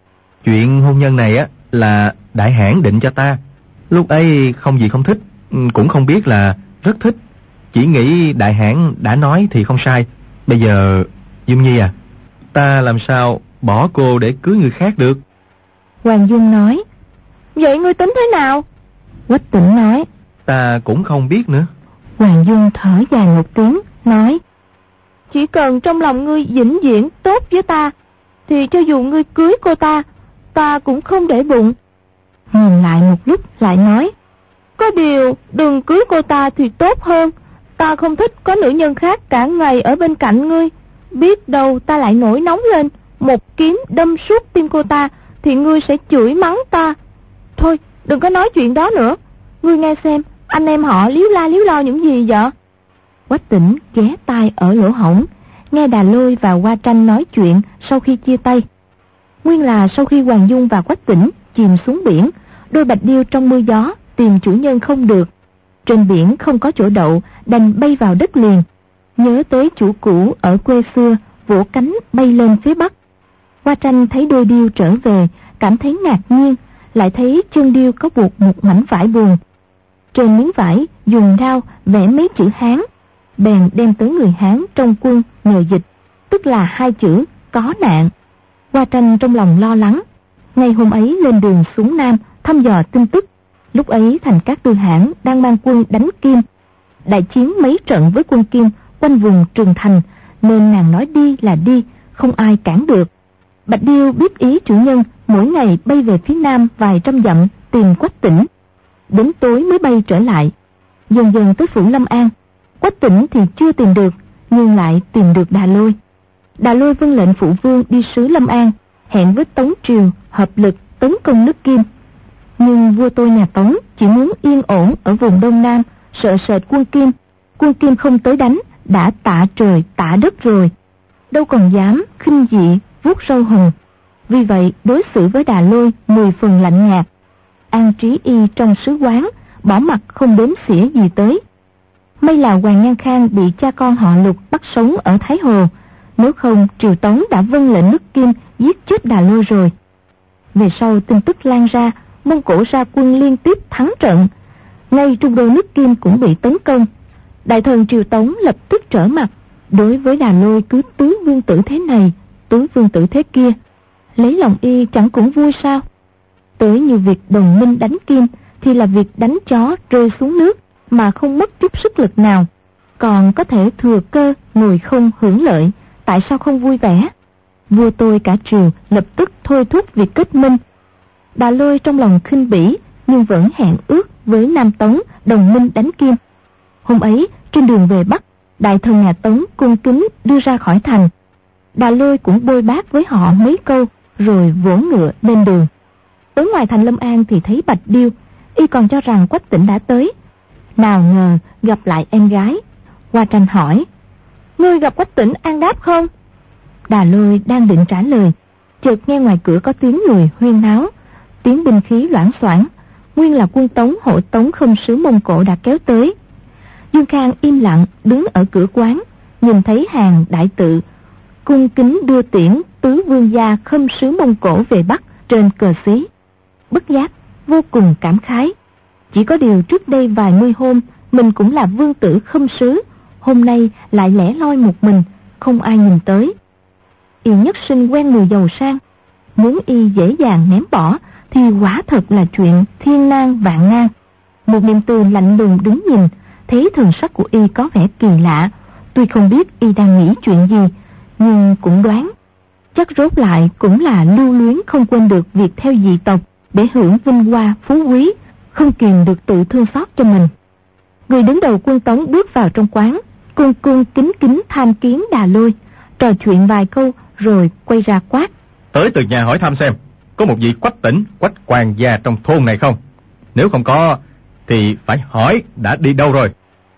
chuyện hôn nhân này á là Đại Hãn định cho ta, lúc ấy không gì không thích, cũng không biết là rất thích, chỉ nghĩ Đại Hãn đã nói thì không sai. Bây giờ Dung Nhi à, ta làm sao bỏ cô để cưới người khác được? Hoàng Dung nói: vậy ngươi tính thế nào? Quách Tĩnh nói: ta cũng không biết nữa. Hoàng Dung thở dài một tiếng nói: chỉ cần trong lòng ngươi vĩnh viễn tốt với ta, thì cho dù ngươi cưới cô ta, ta cũng không để bụng. Ngừng lại một lúc lại nói: có điều đừng cưới cô ta thì tốt hơn, ta không thích có nữ nhân khác cả ngày ở bên cạnh ngươi, biết đâu ta lại nổi nóng lên, một kiếm đâm suốt tim cô ta thì ngươi sẽ chửi mắng ta. Thôi đừng có nói chuyện đó nữa, ngươi nghe xem anh em họ líu la líu lo những gì vậy? Quách Tĩnh ghé tai ở lỗ hổng, nghe Đà Lôi và Hoa Tranh nói chuyện sau khi chia tay. Nguyên là sau khi Hoàng Dung và Quách Tĩnh chìm xuống biển, đôi bạch điêu trong mưa gió tìm chủ nhân không được, trên biển không có chỗ đậu, đành bay vào đất liền. Nhớ tới chủ cũ ở quê xưa, vỗ cánh bay lên phía bắc. Hoa Tranh thấy đôi điêu trở về, cảm thấy ngạc nhiên, lại thấy chân điêu có buộc một mảnh vải buồn. Trên miếng vải dùng đao vẽ mấy chữ Hán, bèn đem tới người Hán trong quân nhờ dịch, tức là hai chữ có nạn. Hoa Tranh trong lòng lo lắng, ngày hôm ấy lên đường xuống Nam thăm dò tin tức. Lúc ấy Thành Cát Tư Hãn đang mang quân đánh Kim, đại chiến mấy trận với quân Kim quanh vùng Trường Thành, nên nàng nói đi là đi, không ai cản được. Bạch Điêu biết ý chủ nhân, mỗi ngày bay về phía Nam vài trăm dặm tìm Quách Tĩnh, đến tối mới bay trở lại. Dần dần tới phủ Lâm An, Quách Tĩnh thì chưa tìm được, nhưng lại tìm được Đà Lôi. Đà Lôi vâng lệnh phụ vương đi sứ Lâm An, hẹn với Tống triều hợp lực tấn công nước Kim. Nhưng vua tôi nhà Tống chỉ muốn yên ổn ở vùng Đông Nam, sợ sệt quân Kim. Quân Kim không tới đánh, đã tạ trời tạ đất rồi, đâu còn dám khinh dị vuốt râu hùng. Vì vậy đối xử với Đà Lôi mười phần lạnh nhạt. An Trí Y trong sứ quán bỏ mặt không đếm xỉa gì tới. May là Hoàng Nhan Khang bị cha con họ Lục bắt sống ở Thái Hồ, nếu không triều Tống đã vâng lệnh nước Kim giết chết Đà Lôi rồi. Về sau tin tức lan ra, Mông Cổ ra quân liên tiếp thắng trận, ngay trung đô nước Kim cũng bị tấn công. Đại thần triều Tống lập tức trở mặt, đối với Đà Lôi cứ tứ vương tử thế này, tứ vương tử thế kia, lấy lòng y chẳng cũng vui sao? Tới như việc đồng minh đánh Kim thì là việc đánh chó rơi xuống nước mà không mất chút sức lực nào, còn có thể thừa cơ ngồi không hưởng lợi, tại sao không vui vẻ? Vua tôi cả triều lập tức thôi thúc việc kết minh. Đà Lôi trong lòng khinh bỉ, nhưng vẫn hẹn ước với Nam Tống đồng minh đánh Kim. Hôm ấy trên đường về Bắc, đại thần nhà Tống cung kính đưa ra khỏi thành. Đà Lôi cũng bôi bác với họ mấy câu, rồi vỗ ngựa lên đường. Tới ngoài thành Lâm An thì thấy Bạch Điêu, y còn cho rằng Quách Tĩnh đã tới. Nào ngờ gặp lại em gái. Hoa Tranh hỏi: ngươi gặp Quách Tĩnh an đáp không? Đà Lôi đang định trả lời, chợt nghe ngoài cửa có tiếng người huyên náo, tiếng binh khí loảng xoảng. Nguyên là quân Tống hộ tống Khâm sứ Mông Cổ đã kéo tới. Dương Khang im lặng đứng ở cửa quán, nhìn thấy hàng đại tự cung kính đưa tiễn tứ vương gia Khâm sứ Mông Cổ về Bắc trên cờ xí, bất giác vô cùng cảm khái. Chỉ có điều trước đây vài mươi hôm mình cũng là vương tử Khâm sứ, hôm nay lại lẻ loi một mình, không ai nhìn tới. Y nhất sinh quen mùi giàu sang, muốn y dễ dàng ném bỏ thì quả thật là chuyện thiên nan vạn nan. Một niệm từ lạnh lùng đứng nhìn, thấy thần sắc của y có vẻ kỳ lạ. Tuy không biết y đang nghĩ chuyện gì, nhưng cũng đoán chắc rốt lại cũng là lưu luyến không quên được việc theo dị tộc để hưởng vinh hoa phú quý, không kìm được tự thương xót cho mình. Người đứng đầu quân Tống bước vào trong quán, cung cung kính kính tham kiến Đà Lôi, trò chuyện vài câu rồi quay ra quát: tới từ nhà hỏi thăm xem có một vị Quách Tĩnh, Quách quan gia trong thôn này không? Nếu không có thì phải hỏi đã đi đâu rồi.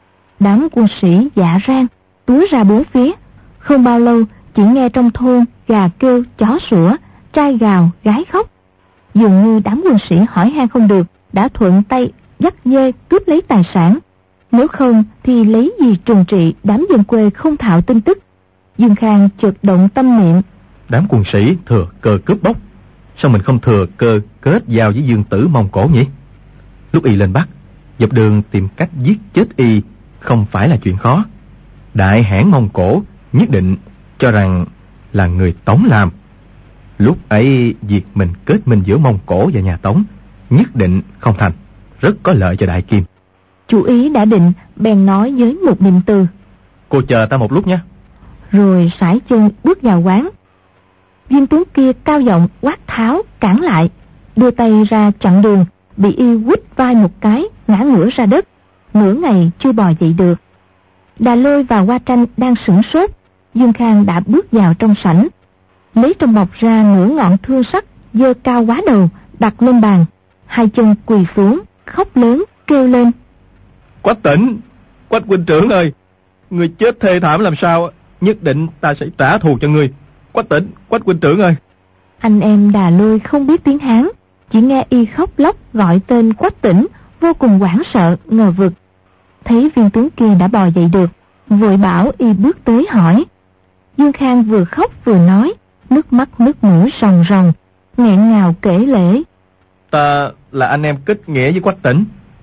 Đám quân sĩ dạ rang túa ra bốn phía. Không bao lâu chỉ nghe trong thôn gà kêu, chó sủa, trai gào, gái khóc. Dường như đám quân sĩ hỏi han không được, đã thuận tay dắt dê cướp lấy tài sản. Nếu không thì lấy gì trừng trị đám dân quê không thạo tin tức. Dương Khang chợt động tâm niệm: đám quân sĩ thừa cơ cướp bóc, sao mình không thừa cơ kết giao với dương tử Mông Cổ nhỉ? Lúc y lên Bắc, dọc đường tìm cách giết chết y không phải là chuyện khó. Đại hãn Mông Cổ nhất định cho rằng là người Tống làm. Lúc ấy việc mình kết minh giữa Mông Cổ và nhà Tống nhất định không thành, rất có lợi cho Đại Kim. Chủ ý đã định, bèn nói với một niệm từ: cô chờ ta một lúc nhé. Rồi sải chân bước vào quán. Viên tướng kia cao giọng quát tháo cản lại, đưa tay ra chặn đường, bị y quýt vai một cái, ngã ngửa ra đất, nửa ngày chưa bò dậy được. Đà Lôi và Hoa Tranh đang sửng sốt. Dương Khang đã bước vào trong sảnh, lấy trong bọc ra nửa ngọn thương sắt, giơ cao quá đầu đặt lên bàn, hai chân quỳ xuống, khóc lớn kêu lên: Quách Tĩnh, Quách huynh trưởng ơi, người chết thê thảm làm sao, nhất định ta sẽ trả thù cho ngươi. Quách Tĩnh, Quách huynh trưởng ơi. Anh em Đà Lôi không biết tiếng Hán, chỉ nghe y khóc lóc gọi tên Quách Tĩnh, vô cùng hoảng sợ ngờ vực. Thấy viên tướng kia đã bò dậy được, vội bảo y bước tới hỏi. Dương Khang vừa khóc vừa nói, nước mắt nước mũi ròng ròng, nghẹn ngào kể lể: Ta là anh em kết nghĩa với Quách Tĩnh,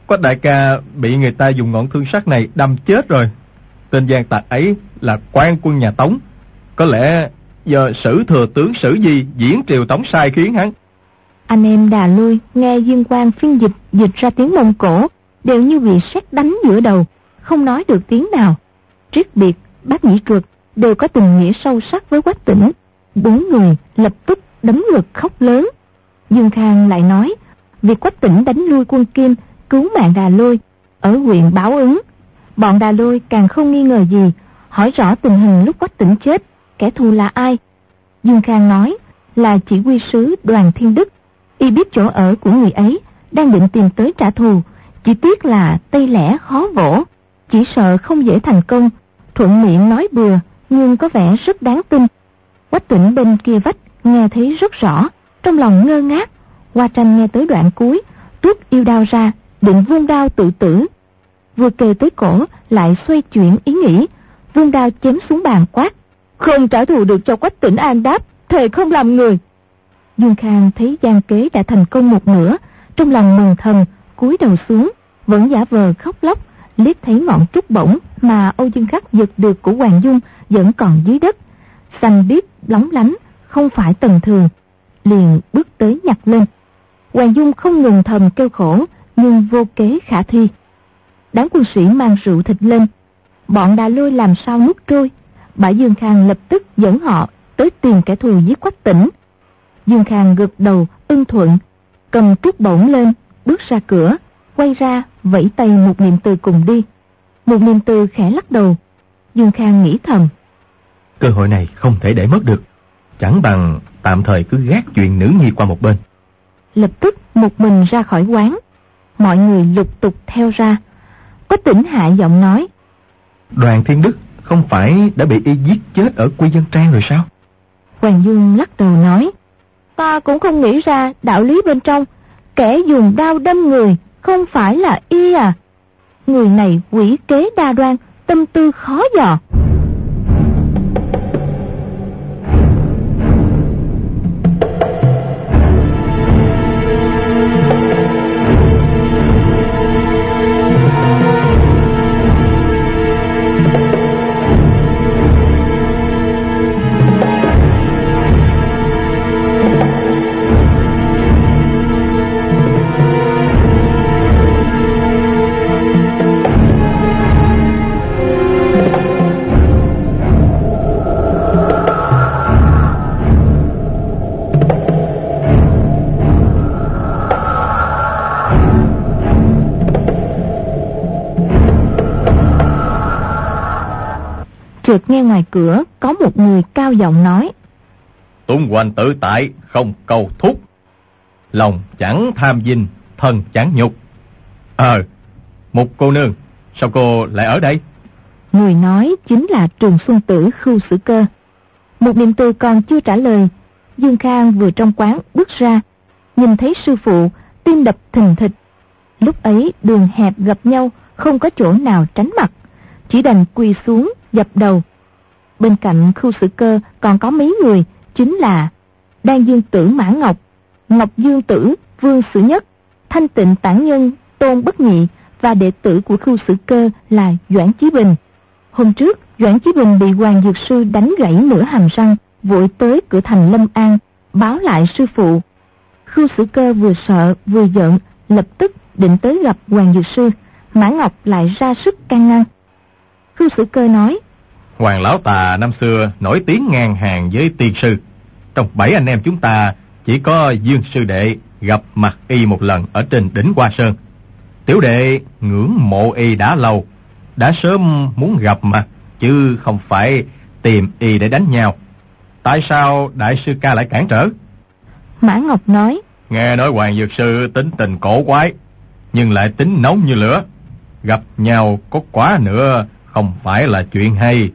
Quách đại ca bị người ta dùng ngọn thương sắt này đâm chết rồi. Tên gian tặc ấy là quan quân nhà Tống. Có lẽ do Sử thừa tướng Sử Di diễn triều Tống sai khiến hắn. Anh em Đà Lôi nghe Dương Quang phiên dịch dịch ra tiếng Mông Cổ đều như bị sét đánh giữa đầu, không nói được tiếng nào. Triết Biệt, Bác Nhĩ Truật đều có tình nghĩa sâu sắc với Quách Tĩnh. Bốn người lập tức đấm ngực khóc lớn. Dương Khang lại nói, việc Quách Tĩnh đánh lui quân Kim, cứu mạng Đà Lôi ở huyện Bảo Ứng. Bọn Đà Lôi càng không nghi ngờ gì, hỏi rõ tình hình lúc Quách Tĩnh chết, kẻ thù là ai. Dương Khang nói là chỉ huy sứ Đoàn Thiên Đức. Y biết chỗ ở của người ấy, đang định tìm tới trả thù, chỉ tiếc là tay lẻ khó vỗ, chỉ sợ không dễ thành công. Thuận miệng nói bừa, nhưng có vẻ rất đáng tin. Quách Tĩnh bên kia vách nghe thấy rất rõ, trong lòng ngơ ngác. Hoa Tranh nghe tới đoạn cuối, tuốt yêu đao ra, định vung đao tự tử. Vừa kề tới cổ, lại xoay chuyển ý nghĩ, vung đao chém xuống bàn quát: không trả thù được cho Quách Tĩnh an đáp, thề không làm người. Dương Khang thấy gian kế đã thành công một nửa, trong lòng mừng thầm, cúi đầu xuống, vẫn giả vờ khóc lóc, liếc thấy ngọn trúc bổng mà Âu Dương Khắc giật được của Hoàng Dung vẫn còn dưới đất, xanh biếc lóng lánh, không phải tầm thường, liền bước tới nhặt lên. Hoàng Dung không ngừng thầm kêu khổ, nhưng vô kế khả thi. Đám quân sĩ mang rượu thịt lên, bọn Đà Lôi làm sao nuốt trôi. Bả Dương Khang lập tức dẫn họ tới tìm kẻ thù giết Quách Tĩnh. Dương Khang gật đầu ưng thuận, cầm trúc bổng lên, bước ra cửa, quay ra vẫy tay Một Niệm Từ cùng đi. Một Niệm Từ khẽ lắc đầu. Dương Khang nghĩ thầm, cơ hội này không thể để mất được, chẳng bằng tạm thời cứ gác chuyện nữ nhi qua một bên. Lập tức một mình ra khỏi quán, mọi người lục tục theo ra. Quách Tĩnh hạ giọng nói, Đoàn Thiên Đức không phải đã bị y giết chết ở Quy Dân Trang rồi sao? Hoàng Dương lắc đầu nói, ta cũng không nghĩ ra đạo lý bên trong. Kẻ dùng đao đâm người không phải là y à? Người này quỷ kế đa đoan, tâm tư khó dò. Chợt nghe ngoài cửa có một người cao giọng nói, tung hoành tự tại, không cầu thúc, lòng chẳng tham vinh, thân chẳng nhục. Ờ, một cô nương, sao cô lại ở đây? Người nói chính là Trường Xuân Tử Khưu Sử Cơ. Một Niệm Từ còn chưa trả lời, Dương Khang vừa trong quán bước ra, nhìn thấy sư phụ, tim đập thình thịch. Lúc ấy đường hẹp gặp nhau, không có chỗ nào tránh mặt, chỉ đành quỳ xuống dập đầu. Bên cạnh Khưu Sử Cơ còn có mấy người, chính là Đan Dương Tử Mã Ngọc, Ngọc Dương Tử Vương Sử Nhất, Thanh Tịnh Tản Nhân Tôn Bất Nhị và đệ tử của Khưu Sử Cơ là Doãn Chí Bình. Hôm trước Doãn Chí Bình bị Hoàng Dược Sư đánh gãy nửa hàm răng, vội tới cửa thành Lâm An báo lại sư phụ. Khưu Sử Cơ vừa sợ vừa giận, lập tức định tới gặp Hoàng Dược Sư. Mã Ngọc lại ra sức can ngăn. Khưu Sử Cơ nói, Hoàng lão tà năm xưa nổi tiếng ngang hàng với tiên sư. Trong bảy anh em chúng ta, chỉ có Dương sư đệ gặp mặt y một lần ở trên đỉnh Hoa Sơn. Tiểu đệ ngưỡng mộ y đã lâu, đã sớm muốn gặp mà, chứ không phải tìm y để đánh nhau. Tại sao đại sư ca lại cản trở? Mã Ngọc nói, nghe nói Hoàng Dược Sư tính tình cổ quái, nhưng lại tính nóng như lửa. Gặp nhau có quá nữa không phải là chuyện hay.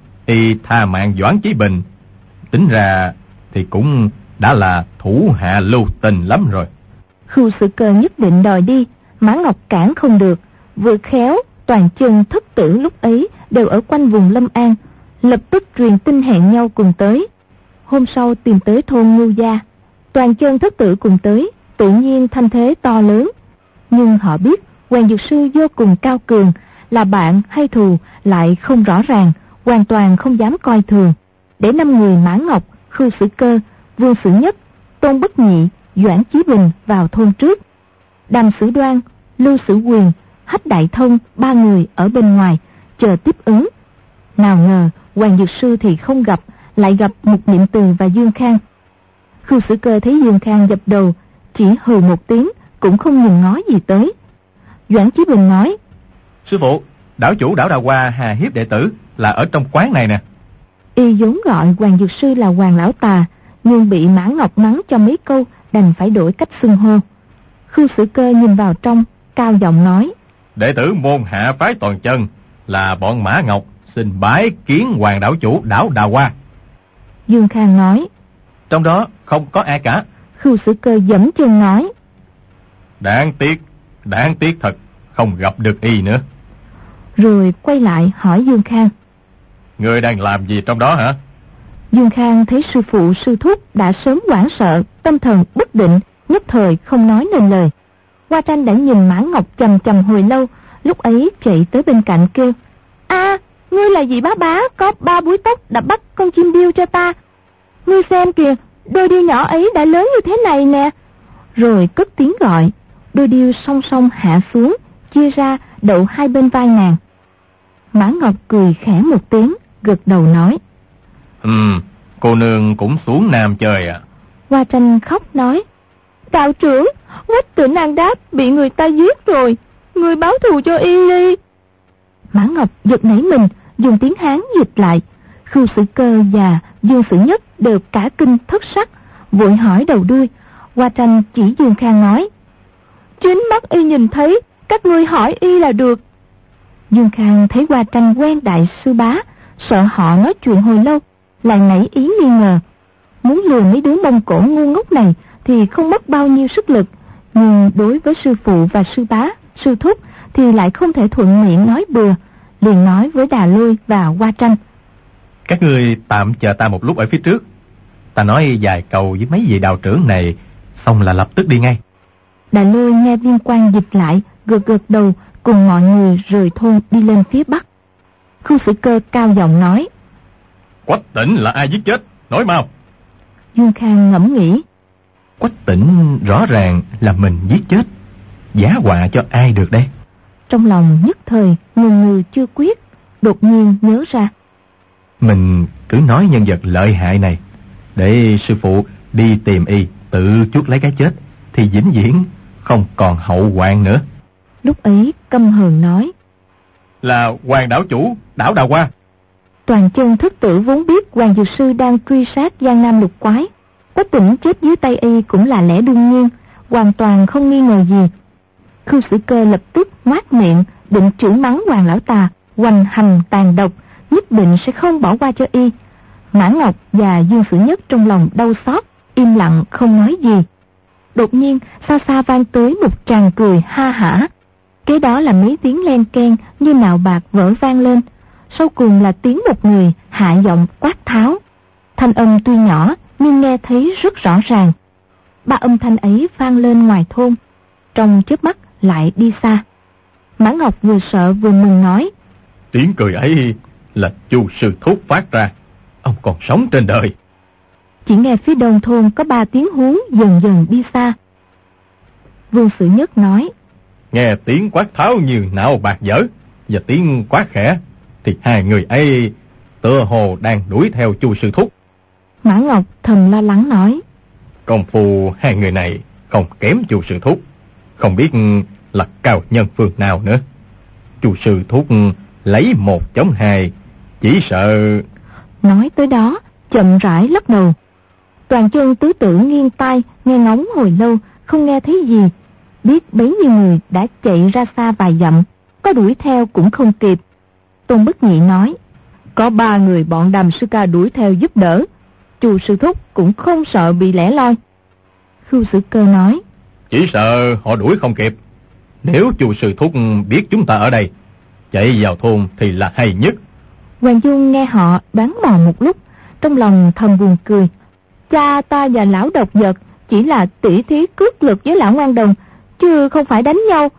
Y tha mạng Doãn Chí Bình, tính ra thì cũng đã là thủ hạ lưu tình lắm rồi. Khưu Sử Cơ nhất định đòi đi, Mã Ngọc cản không được. Vừa khéo Toàn Chân Thất Tử lúc ấy đều ở quanh vùng Lâm An, lập tức truyền tin hẹn nhau cùng tới. Hôm sau tìm tới thôn Ngưu Gia, Toàn Chân Thất Tử cùng tới, tự nhiên thanh thế to lớn. Nhưng họ biết Hoàng Dược Sư vô cùng cao cường, là bạn hay thù lại không rõ ràng, hoàn toàn không dám coi thường. Để năm người Mã Ngọc, Khưu Sử Cơ, Vương Sử Nhất, Tôn Bất Nhị, Doãn Chí Bình vào thôn trước. Đàm Sử Đoan, Lưu Sử Quyền, Hách Đại Thông ba người ở bên ngoài chờ tiếp ứng. Nào ngờ Hoàng Dược Sư thì không gặp, lại gặp Mục Niệm Từ và Dương Khang. Khưu Sử Cơ thấy Dương Khang dập đầu, chỉ hừ một tiếng, cũng không nhìn ngó gì tới. Doãn Chí Bình nói: Sư phụ, đảo chủ đảo Đào Hoa hà hiếp đệ tử là ở trong quán này nè. Y vốn gọi Hoàng Dược Sư là Hoàng Lão Tà, nhưng bị Mã Ngọc mắng cho mấy câu, đành phải đổi cách xưng hô. Khưu Sử Cơ nhìn vào trong, cao giọng nói: Đệ tử môn hạ phái Toàn Chân là bọn Mã Ngọc, xin bái kiến Hoàng đảo chủ đảo Đào Hoa. Dương Khang nói: Trong đó không có ai cả. Khưu Sử Cơ giẫm chân nói: Đáng tiếc, đáng tiếc thật, không gặp được y nữa. Rồi quay lại hỏi Dương Khang: Ngươi đang làm gì trong đó hả? Dương Khang thấy sư phụ sư thúc đã sớm hoảng sợ, tâm thần bất định, nhất thời không nói nên lời. Hoa Tranh đã nhìn Mã Ngọc chằm chằm hồi lâu, lúc ấy chạy tới bên cạnh kêu: A, ngươi là gì bá bá, có ba búi tóc đã bắt con chim điêu cho ta. Ngươi xem kìa, đôi điêu nhỏ ấy đã lớn như thế này nè. Rồi cất tiếng gọi, đôi điêu song song hạ xuống, chia ra đậu hai bên vai nàng. Mã Ngọc cười khẽ một tiếng, gật đầu nói: Ừm, cô nương cũng xuống Nam chơi à? Hoa Tranh khóc nói: Đạo trưởng, Quách Tử Nan Đáp bị người ta giết rồi, người báo thù cho y đi. Mã Ngọc giật nảy mình, dùng tiếng Hán dịch lại. Khưu Sử Cơ và Dương Sử Nhất đều cả kinh thất sắc, vội hỏi đầu đuôi. Hoa Tranh chỉ Dương Khang nói: Chính mắt y nhìn thấy, các ngươi hỏi y là được. Dương Khang thấy Hoa Tranh quen đại sư bá, sợ họ nói chuyện hồi lâu, lại nảy ý nghi ngờ. Muốn lừa mấy đứa Mông Cổ ngu ngốc này thì không mất bao nhiêu sức lực, nhưng đối với sư phụ và sư bá, sư thúc thì lại không thể thuận miệng nói bừa, liền nói với Đà Lôi và Hoa Tranh: Các ngươi tạm chờ ta một lúc ở phía trước, ta nói vài câu với mấy vị đạo trưởng này, xong là lập tức đi ngay. Đà Lôi nghe Viên Quan dịch lại, gật gật đầu, cùng mọi người rời thôn đi lên phía bắc. Khưu Sử Cơ cao giọng nói: Quách Tĩnh là ai giết chết, nói mau. Dương Khang ngẫm nghĩ: Quách Tĩnh rõ ràng là mình giết chết, giá họa cho ai được đây? Trong lòng nhất thời ngần ngừ chưa quyết, đột nhiên nhớ ra. Mình cứ nói nhân vật lợi hại này, để sư phụ đi tìm y, tự chuốc lấy cái chết, thì vĩnh viễn không còn hậu hoạn nữa. Lúc ấy căm hờn nói: Là Hoàng đảo chủ đảo Đào Hoa. Toàn Chân Thất Tử vốn biết Hoàng Dược Sư đang truy sát Giang Nam lục quái, Quách Tĩnh chết dưới tay y cũng là lẽ đương nhiên, hoàn toàn không nghi ngờ gì. Khưu Sử Cơ lập tức ngoác miệng, định chửi mắng Hoàng Lão Tà hoành hành tàn độc, nhất định sẽ không bỏ qua cho y. Mã Ngọc và Dương Sử Nhất trong lòng đau xót, im lặng không nói gì. Đột nhiên xa xa vang tới một tràng cười ha hả, kế đó là mấy tiếng len keng như nạo bạc vỡ vang lên, sau cùng là tiếng một người hạ giọng quát tháo. Thanh âm tuy nhỏ nhưng nghe thấy rất rõ ràng. Ba âm thanh ấy vang lên ngoài thôn, trong chớp mắt lại đi xa. Mã Ngọc vừa sợ vừa mừng nói: Tiếng cười ấy là Chu sư thúc phát ra, ông còn sống trên đời. Chỉ nghe phía đông thôn có ba tiếng hú dần dần đi xa. Vương Sử Nhất nói: Nghe tiếng quát tháo như nạo bạc dở và tiếng quát khẽ, thì hai người ấy tựa hồ đang đuổi theo Chu sư thúc. Mã Ngọc thầm lo lắng nói: Công phu hai người này không kém Chu sư thúc, không biết là cao nhân phương nào nữa. Chu sư thúc lấy một chống hai, chỉ sợ... Nói tới đó chậm rãi lắc đầu. Toàn Chân tứ tử nghiêng tai nghe ngóng hồi lâu, không nghe thấy gì, biết bấy nhiêu người đã chạy ra xa vài dặm, có đuổi theo cũng không kịp. Tôn Bất Nhị nói: Có ba người bọn Đàm sư ca đuổi theo giúp đỡ, Chu sư thúc cũng không sợ bị lẻ loi. Khưu Sử Cơ nói: Chỉ sợ họ đuổi không kịp. Nếu Chu sư thúc biết chúng ta ở đây, chạy vào thôn thì là hay nhất. Hoàng Dung nghe họ đoán mò một lúc, trong lòng thầm buồn cười. Cha ta và lão độc vật chỉ là tỉ thí cước lực với lão ngoan đồng, chứ không phải đánh nhau.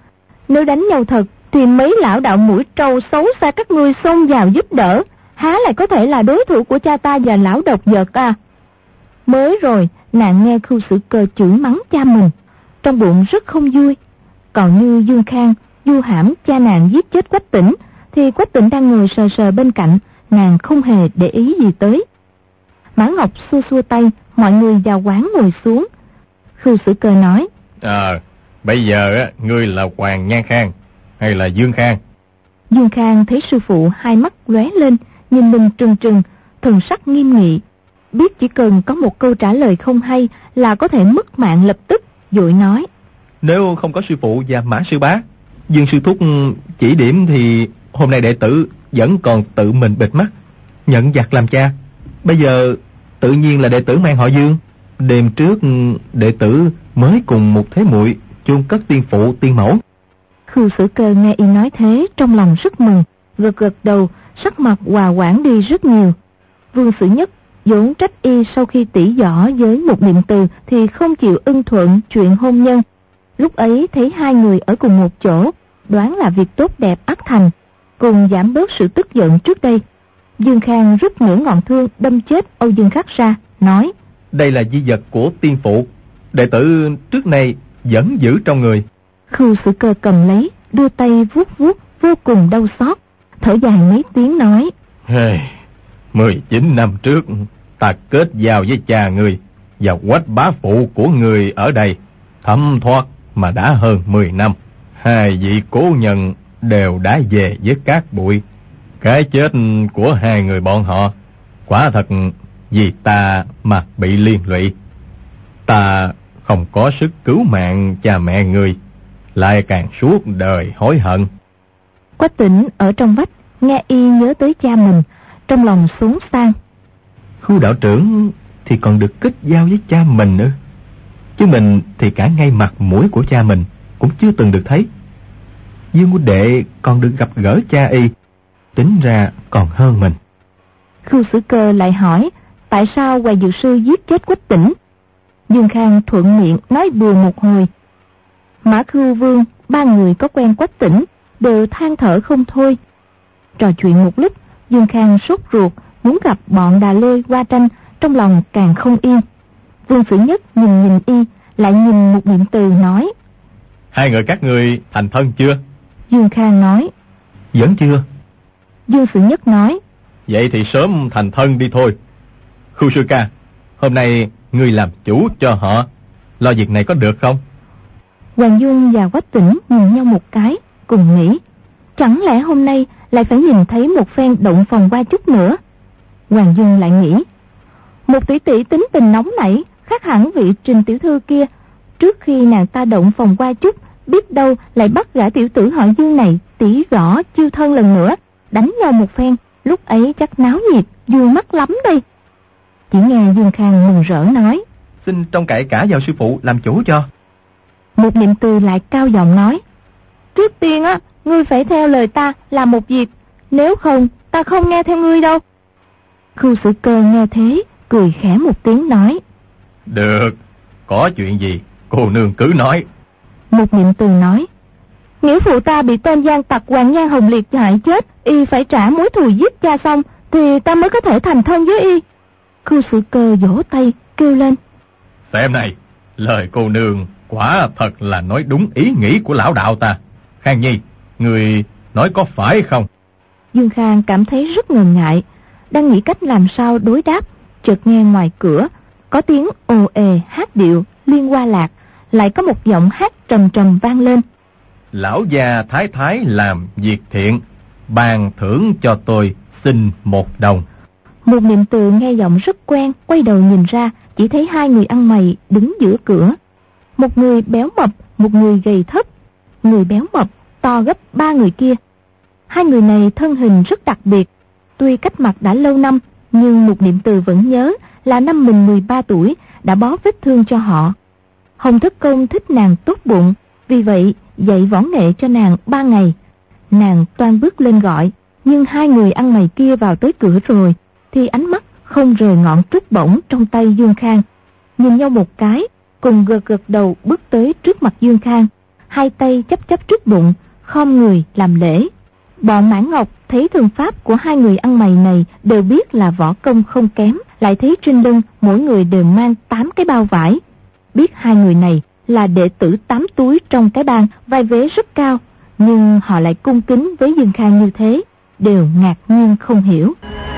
Nếu đánh nhau thật thì mấy lão đạo mũi trâu xấu xa các ngươi xông vào giúp đỡ, há lại có thể là đối thủ của cha ta và lão độc vật à? Mới rồi nàng nghe Khưu Sử Cơ chửi mắng cha mình, trong bụng rất không vui. Còn như Dương Khang vu hãm cha nàng giết chết Quách Tĩnh, thì Quách Tĩnh đang ngồi sờ sờ bên cạnh, nàng không hề để ý gì tới. Mã Ngọc xua xua tay, mọi người vào quán ngồi xuống. Khưu Sử Cơ nói: À, bây giờ á, ngươi là Hoàng Nhan Khang hay là Dương Khang? Dương Khang thấy sư phụ hai mắt lóe lên, nhìn mình trừng trừng, thần sắc nghiêm nghị, biết chỉ cần có một câu trả lời không hay là có thể mất mạng lập tức, vội nói: Nếu không có sư phụ và Mã sư bá, Dương sư thúc chỉ điểm thì hôm nay đệ tử vẫn còn tự mình bịt mắt nhận giặc làm cha. Bây giờ tự nhiên là đệ tử mang họ Dương. Đêm trước đệ tử mới cùng một thế muội chôn cất tiên phụ tiên mẫu. Khưu Sử Cơ nghe y nói thế, trong lòng rất mừng, gật gật đầu, sắc mặt hòa hoãn đi rất nhiều. Vương Sử Nhất vốn trách y sau khi tỉ võ với một niệm từ thì không chịu ưng thuận chuyện hôn nhân. Lúc ấy thấy hai người ở cùng một chỗ, đoán là việc tốt đẹp ắt thành, cùng giảm bớt sự tức giận trước đây. Dương Khang rút nửa ngọn thương đâm chết Âu Dương Khắc ra, nói: Đây là di vật của tiên phụ, đệ tử trước nay vẫn giữ trong người. Khưu Sử Cơ cầm lấy, đưa tay vuốt vuốt, vô cùng đau xót, thở dài mấy tiếng nói: Hey, mười chín năm trước ta kết giao với cha người và Quách bá phụ của người ở đây, thấm thoát mà đã hơn mười năm. Hai vị cố nhân đều đã về với cát bụi. Cái chết của hai người bọn họ quả thật vì ta mà bị liên lụy. Ta không có sức cứu mạng cha mẹ người, lại càng suốt đời hối hận. Quách Tĩnh ở trong vách nghe y nhớ tới cha mình, trong lòng xốn sang. Khu đạo trưởng thì còn được kết giao với cha mình nữa, chứ mình thì cả ngay mặt mũi của cha mình cũng chưa từng được thấy. Dương huynh đệ còn được gặp gỡ cha y, tính ra còn hơn mình. Khưu Sử Cơ lại hỏi tại sao Hoài Dược Sư giết chết Quách Tĩnh. Dương Khang thuận miệng nói bừa một hồi. Mã Khưu Vương ba người có quen Quách Tĩnh đều than thở không thôi. Trò chuyện một lúc, Dương Khang sốt ruột muốn gặp bọn Đà Lôi qua tranh, trong lòng càng không yên. Vương Sử Nhất nhìn nhìn y, lại nhìn một niệm từ nói: Hai người các người thành thân chưa? Dương Khang nói: Vẫn chưa. Dương Sử Nhất nói: Vậy thì sớm thành thân đi thôi. Khưu sư ca, hôm nay ngươi làm chủ cho họ, lo việc này có được không? Hoàng Dung và Quách Tĩnh nhìn nhau một cái, cùng nghĩ: chẳng lẽ hôm nay lại phải nhìn thấy một phen động phòng qua chút nữa? Hoàng Dung lại nghĩ: một tỷ tỷ tính tình nóng nảy, khác hẳn vị Trình tiểu thư kia. Trước khi nàng ta động phòng qua chút, biết đâu lại bắt gã tiểu tử họ Dương này tỉ võ chiêu thân lần nữa, đánh nhau một phen, lúc ấy chắc náo nhiệt vui mắt lắm đây. Chỉ nghe Dương Khang mừng rỡ nói: Xin trông cậy cả vào sư phụ làm chủ cho. Một niệm từ lại cao giọng nói: trước tiên á, ngươi phải theo lời ta làm một việc, nếu không ta không nghe theo ngươi đâu. Khưu Sử Cơ nghe thế, cười khẽ một tiếng nói: Được, có chuyện gì cô nương cứ nói. Một niệm từ nói: nghĩa phụ ta bị tên gian tặc Hoàng Nhan Hồng Liệt hại chết, y phải trả mối thù giết cha xong thì ta mới có thể thành thân với y. Khưu Sử Cơ vỗ tay kêu lên: Xem này, lời cô nương quả thật là nói đúng ý nghĩ của lão đạo ta. Khang Nhi, người nói có phải không? Dương Khang cảm thấy rất ngần ngại, đang nghĩ cách làm sao đối đáp, chợt nghe ngoài cửa có tiếng ồ ề hát điệu liên hoa lạc, lại có một giọng hát trầm trầm vang lên: Lão già thái thái làm việc thiện, ban thưởng cho tôi xin một đồng. Một niệm từ nghe giọng rất quen, quay đầu nhìn ra, chỉ thấy hai người ăn mày đứng giữa cửa. Một người béo mập, một người gầy thấp. Người béo mập to gấp ba người kia. Hai người này thân hình rất đặc biệt, tuy cách mặt đã lâu năm, nhưng một niệm từ vẫn nhớ là năm mình mười ba tuổi đã bó vết thương cho họ. Hồng Thất Công thích nàng tốt bụng, vì vậy dạy võ nghệ cho nàng ba ngày. Nàng toan bước lên gọi, nhưng hai người ăn mày kia vào tới cửa rồi, thì ánh mắt không rời ngọn trúc bổng trong tay Dương Khang. Nhìn nhau một cái, cùng gật gật đầu bước tới trước mặt Dương Khang. hai tay chấp chấp trước bụng, khom người làm lễ. Bọn Mãn Ngọc thấy thương pháp của hai người ăn mày này đều biết là võ công không kém, lại thấy trên lưng mỗi người đều mang tám cái bao vải. Biết hai người này là đệ tử tám túi trong cái bang vai vế rất cao, nhưng họ lại cung kính với Dương Khang như thế, đều ngạc nhiên không hiểu.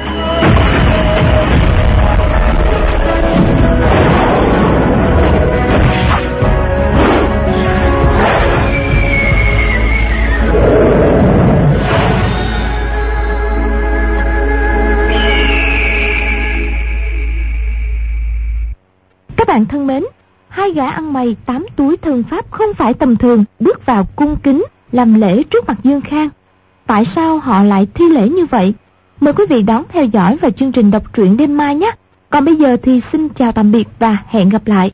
Các bạn thân mến, hai gã ăn mày tám túi thân pháp không phải tầm thường bước vào cung kính làm lễ trước mặt Dương Khang. Tại sao họ lại thi lễ như vậy? Mời quý vị đón theo dõi vào chương trình đọc truyện đêm mai nhé. Còn bây giờ thì xin chào tạm biệt và hẹn gặp lại.